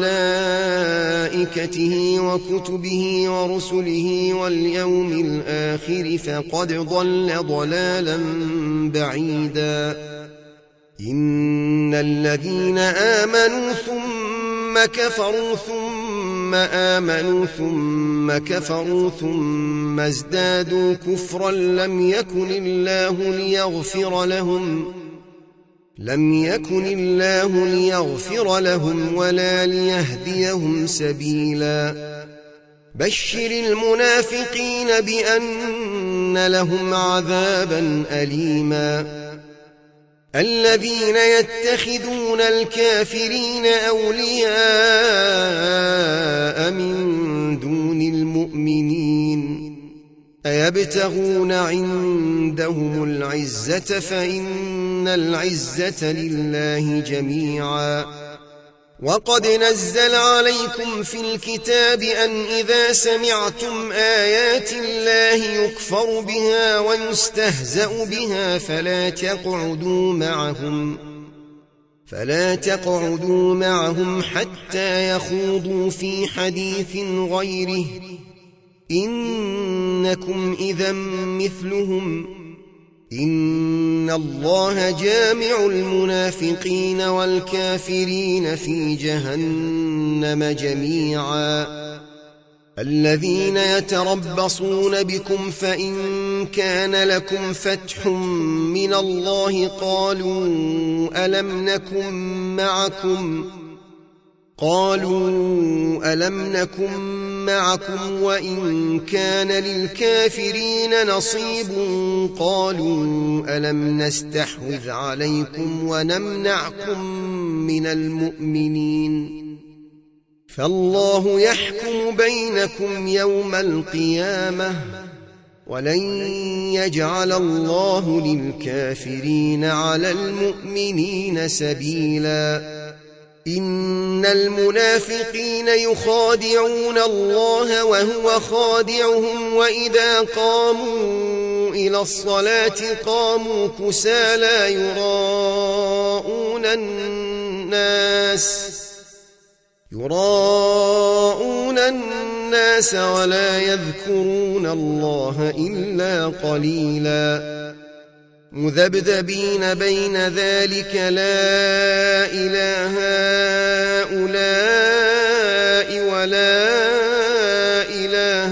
وملائكته وكتبه ورسله واليوم الآخر فقد ضل ضلالا بعيدا إن الذين آمنوا ثم كفروا ثم آمنوا ثم كفروا ثم ازدادوا كفرا لم يكن الله ليغفر لهم لم يكن الله ليغفر لهم ولا ليهديهم سبيلا بشر المنافقين بأن لهم عذابا أليما الذين يتخذون الكافرين أولياء من دون المؤمنين أيبتغون عندهم العزة فإن العزة لله جميعا وقد نزل عليكم في الكتاب أن إذا سمعتم آيات الله يكفر بها ويستهزأ بها فلا تقعدوا معهم فلا تقعدوا معهم حتى يخوضوا في حديث غيره إنكم إذا مثلهم إن الله جامع المنافقين والكافرين في جهنم جميعا الذين يتربصون بكم فإن كان لكم فتح من الله قالوا ألم نكن معكم قالوا ألم نكن معكم وإن كان للكافرين نصيب قالوا ألم نستحوذ عليكم ونمنعكم من المؤمنين فالله يحكم بينكم يوم القيامة ولن يجعل الله للكافرين على المؤمنين سبيلا إن المنافقين يخادعون الله وهو خادعهم وإذا قاموا إلى الصلاة قاموا كسالى يراءون الناس يراءون الناس ولا يذكرون الله إلا قليلا مذبذبين بين ذلك لا إله هؤلاء ولا إله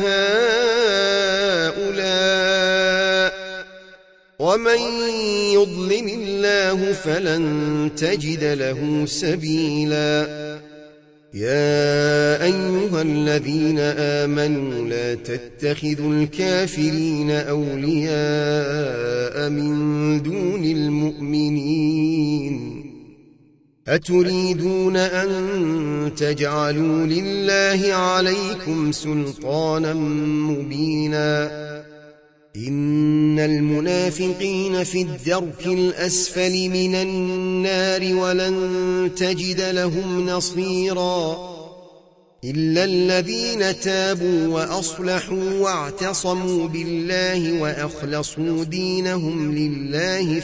هؤلاء ومن يضلل الله فلن تجد له سبيلا يا أيها الذين آمنوا لا تتخذوا الكافرين أولياء من دون المؤمنين أتريدون أن تجعلوا لله عليكم سلطانا مبينا إن المنافقين في الدرك الأسفل من النار ولن تجد لهم نصيرا إلا الذين تابوا وأصلحوا واعتصموا بالله وأخلصوا دينهم لله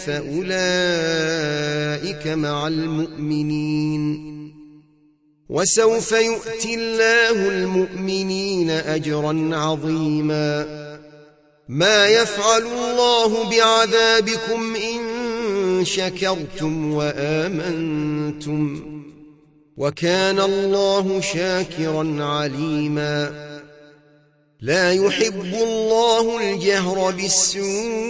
فأولئك مع المؤمنين وسوف يؤتي الله المؤمنين أجرا عظيما ما يفعل الله بعذابكم إن شكرتم وآمنتم وكان الله شاكرا عليما لا يحب الله الجهر بالسوء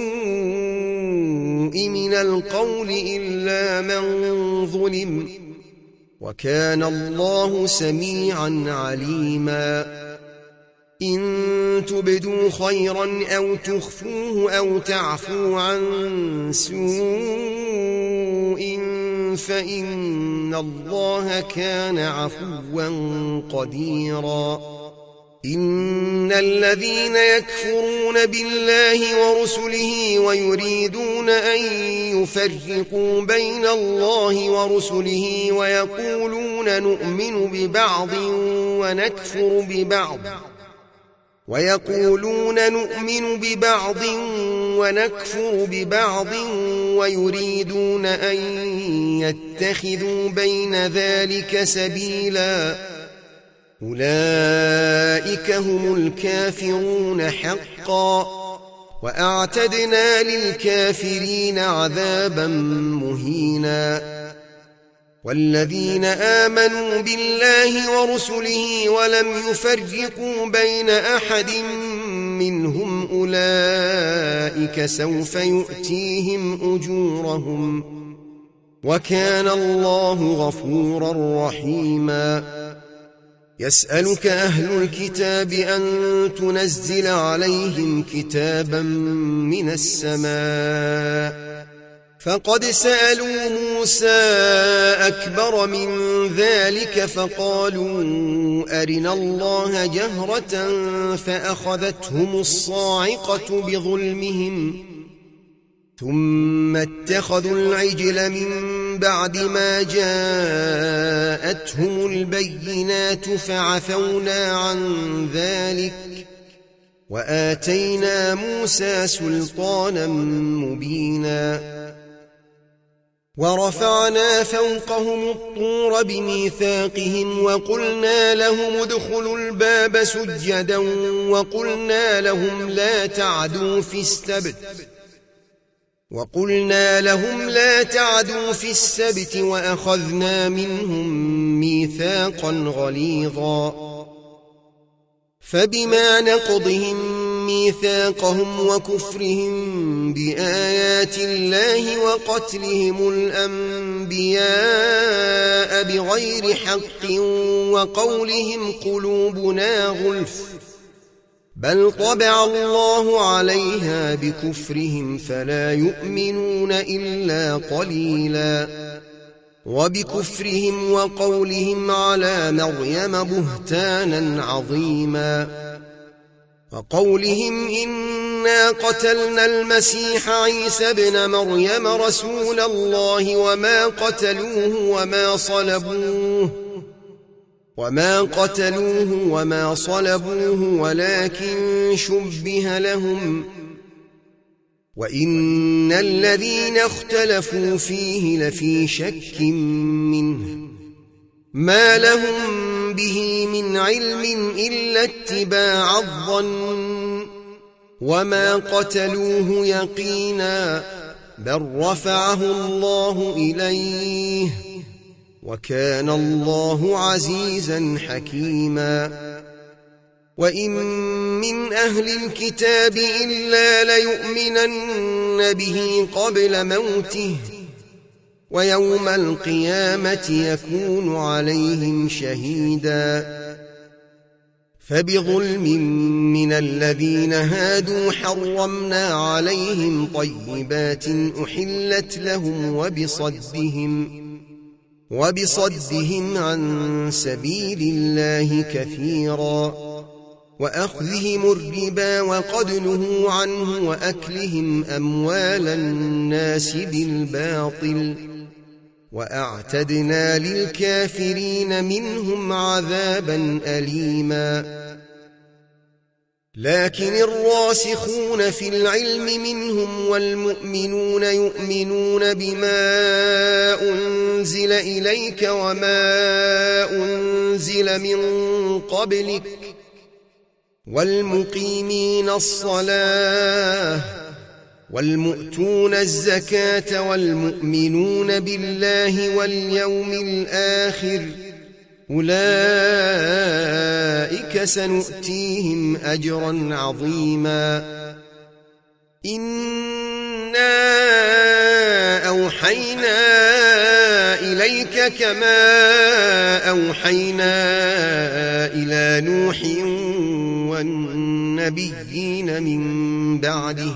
من القول إلا من ظلم وكان الله سميعا عليما إن تبدوا خيرا أو تخفوه أو تعفو عن سوء فإن الله كان عفوا قديرا إن الذين يكفرون بالله ورسله ويريدون أن يفرقوا بين الله ورسله ويقولون نؤمن ببعض ونكفر ببعض ويقولون نؤمن ببعض ونكفر ببعض ويريدون أن يتخذوا بين ذلك سبيلا أولئك هم الكافرون حقا وأعتدنا للكافرين عذابا مهينا والذين آمنوا بالله ورسله ولم يفرقوا بين أحد منهم أولئك سوف يؤتيهم أجورهم وكان الله غفورا رحيما يسألك أهل الكتاب أن تنزل عليهم كتابا من السماء فقد سألوا موسى أكبر من ذلك فقالوا أرنا الله جهرة فأخذتهم الصاعقة بظلمهم ثم اتخذوا العجل من بعد ما جاءتهم البينات فعفونا عن ذلك وآتينا موسى سلطانا مبينا ورفعنا فوقهم الطور بميثاقهم وقلنا لهم ادخلوا الباب سجدا وقلنا لهم لا تعدوا في السبت وقلنا لهم لا تعدوا في السبت وأخذنا منهم ميثاقا غليظا فبما نقضهم ميثاقهم وكفرهم بآيات الله وقتلهم الأنبياء بغير حق وقولهم قلوبنا غلف بل طبع الله عليها بكفرهم فلا يؤمنون إلا قليلا وبكفرهم وقولهم على مريم بهتانا عظيما وقولهم إنا قتلنا المسيح عيسى ابن مريم رسول الله وما قتلوه وما صلبوه وما قتلوه وما صلبوه ولكن شبه لهم وإن الذين اختلفوا فيه لفي شك منه ما لهم به من علم إلا اتباع الظن وما قتلوه يقينا بل رفعه الله إليه وكان الله عزيزا حكيما وإن من أهل الكتاب إلا ليؤمنن به قبل موته ويوم القيامة يكون عليهم شهيدا فبظلم من الذين هادوا حرمنا عليهم طيبات أحلت لهم وبصدهم وبصدهم عن سبيل الله كثيرا وأخذهم الربا وقد نهوا عنه وأكلهم أموال الناس بالباطل وأعتدنا للكافرين منهم عذابا أليما لكن الراسخون في العلم منهم والمؤمنون يؤمنون بما أنزل إليك وما أنزل من قبلك والمقيمين الصلاة والمؤتون الزكاة والمؤمنون بالله واليوم الآخر أولئك سنؤتيهم أجرا عظيما إنا أوحينا إليك كما أوحينا إلى نوح والنبيين من بعده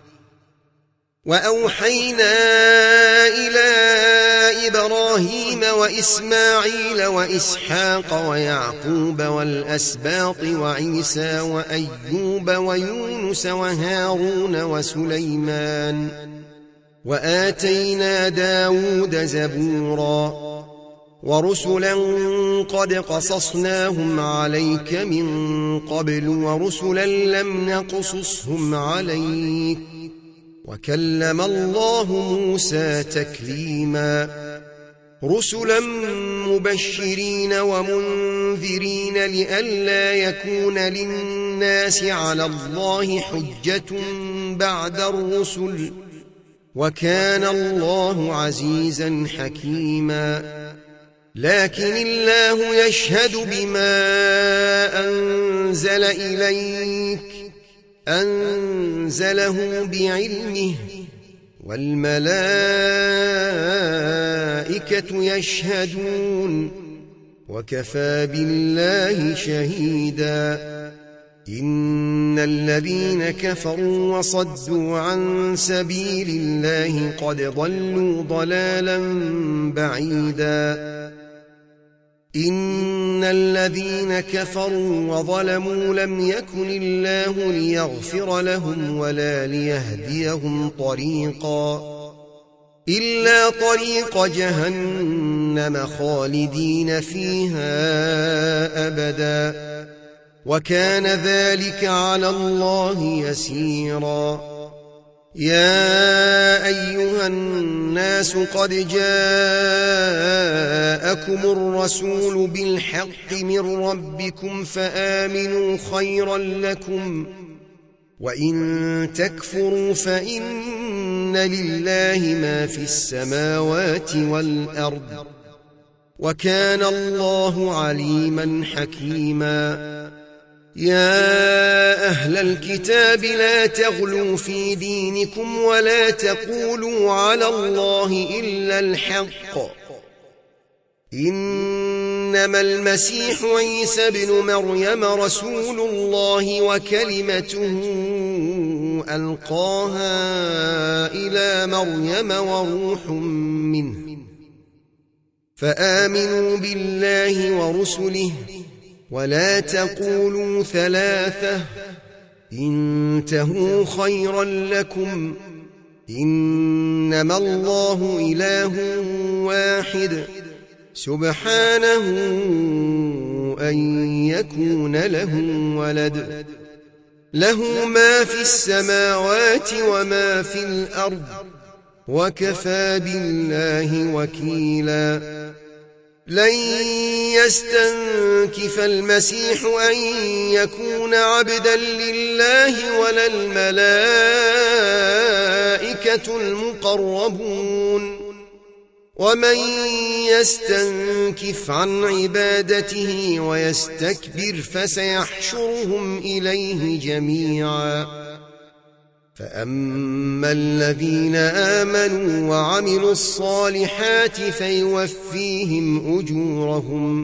وأوحينا إلى إبراهيم وإسماعيل وإسحاق ويعقوب والأسباط وعيسى وأيوب ويونس وهارون وسليمان وآتينا داود زبورا ورسلا قد قصصناهم عليك من قبل ورسلا لم نقصصهم عليك وكلم الله موسى تكليما رسلا مبشرين ومنذرين لئلا يكون للناس على الله حجة بعد الرسل وكان الله عزيزا حكيما لكن الله يشهد بما أنزل إليك أنزله بعلمه والملائكة يشهدون وكفى بالله شهيدا إن الذين كفروا وصدوا عن سبيل الله قد ضلوا ضلالا بعيدا إن الذين كفروا وظلموا لم يكن الله ليغفر لهم ولا ليهديهم طريقا إلا طريق جهنم خالدين فيها أبدا وكان ذلك على الله يسيرا. يا أيها الناس قد جاءكم الرسول بالحق من ربكم فآمنوا خيرا لكم وإن تكفروا فإن لله ما في السماوات والأرض وكان الله عليما حكيما. يا أهل الكتاب لا تغلوا في دينكم ولا تقولوا على الله إلا الحق إنما المسيح عيسى ابن مريم رسول الله وكلمته ألقاها إلى مريم وروح منه فآمنوا بالله ورسله ولا تقولوا ثلاثة انتهوا خيرا لكم إنما الله إله واحد سبحانه أن يكون له ولد له ما في السماوات وما في الأرض وكفى بالله وكيلا. لن يستنكف المسيح أن يكون عبدا لله ولا الملائكة المقربون ومن يستنكف عن عبادته ويستكبر فسيحشرهم إليه جميعا. فأما الذين آمنوا وعملوا الصالحات فيوفيهم أجورهم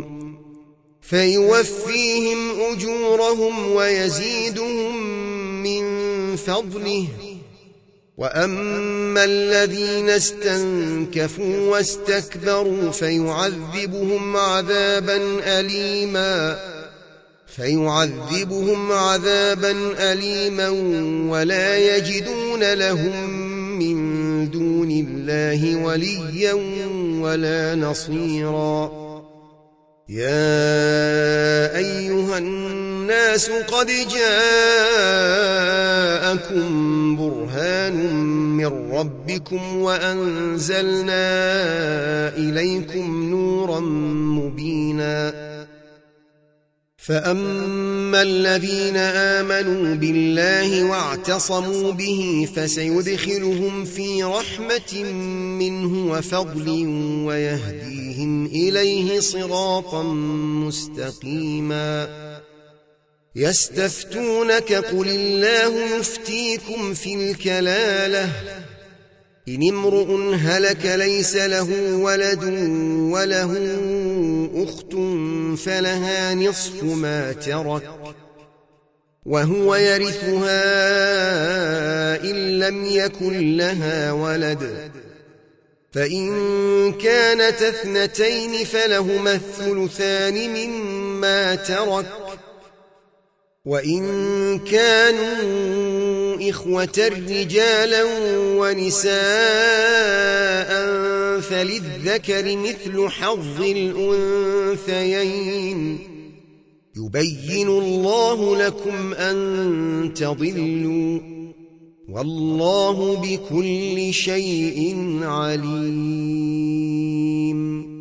فيوفيهم أجورهم ويزيدهم من فضله. وأما الذين استنكفوا واستكبروا فيعذبهم عذابا أليما فيعذبهم عذابا أليما ولا يجدون لهم من دون الله وليا ولا نصيرا. يا أيها الناس قد جاءكم برهان من ربكم وأنزلنا إليكم نورا مبينا. فأما الذين آمنوا بالله واعتصموا به فسيدخلهم في رحمة منه وفضل ويهديهم إليه صراطا مستقيما. يستفتونك قل الله يفتيكم في الكلالة إن امرؤ هلك ليس له ولد وله أخت فلها نصف ما ترك وهو يرثها إن لم يكن لها ولد فإن كانت اثنتين فلهما الثلثان مما ترك وإن كانوا إخوة رجالا ونساء فللذكر مثل حظ الأنثيين يبين الله لكم أن تضلوا والله بكل شيء عليم.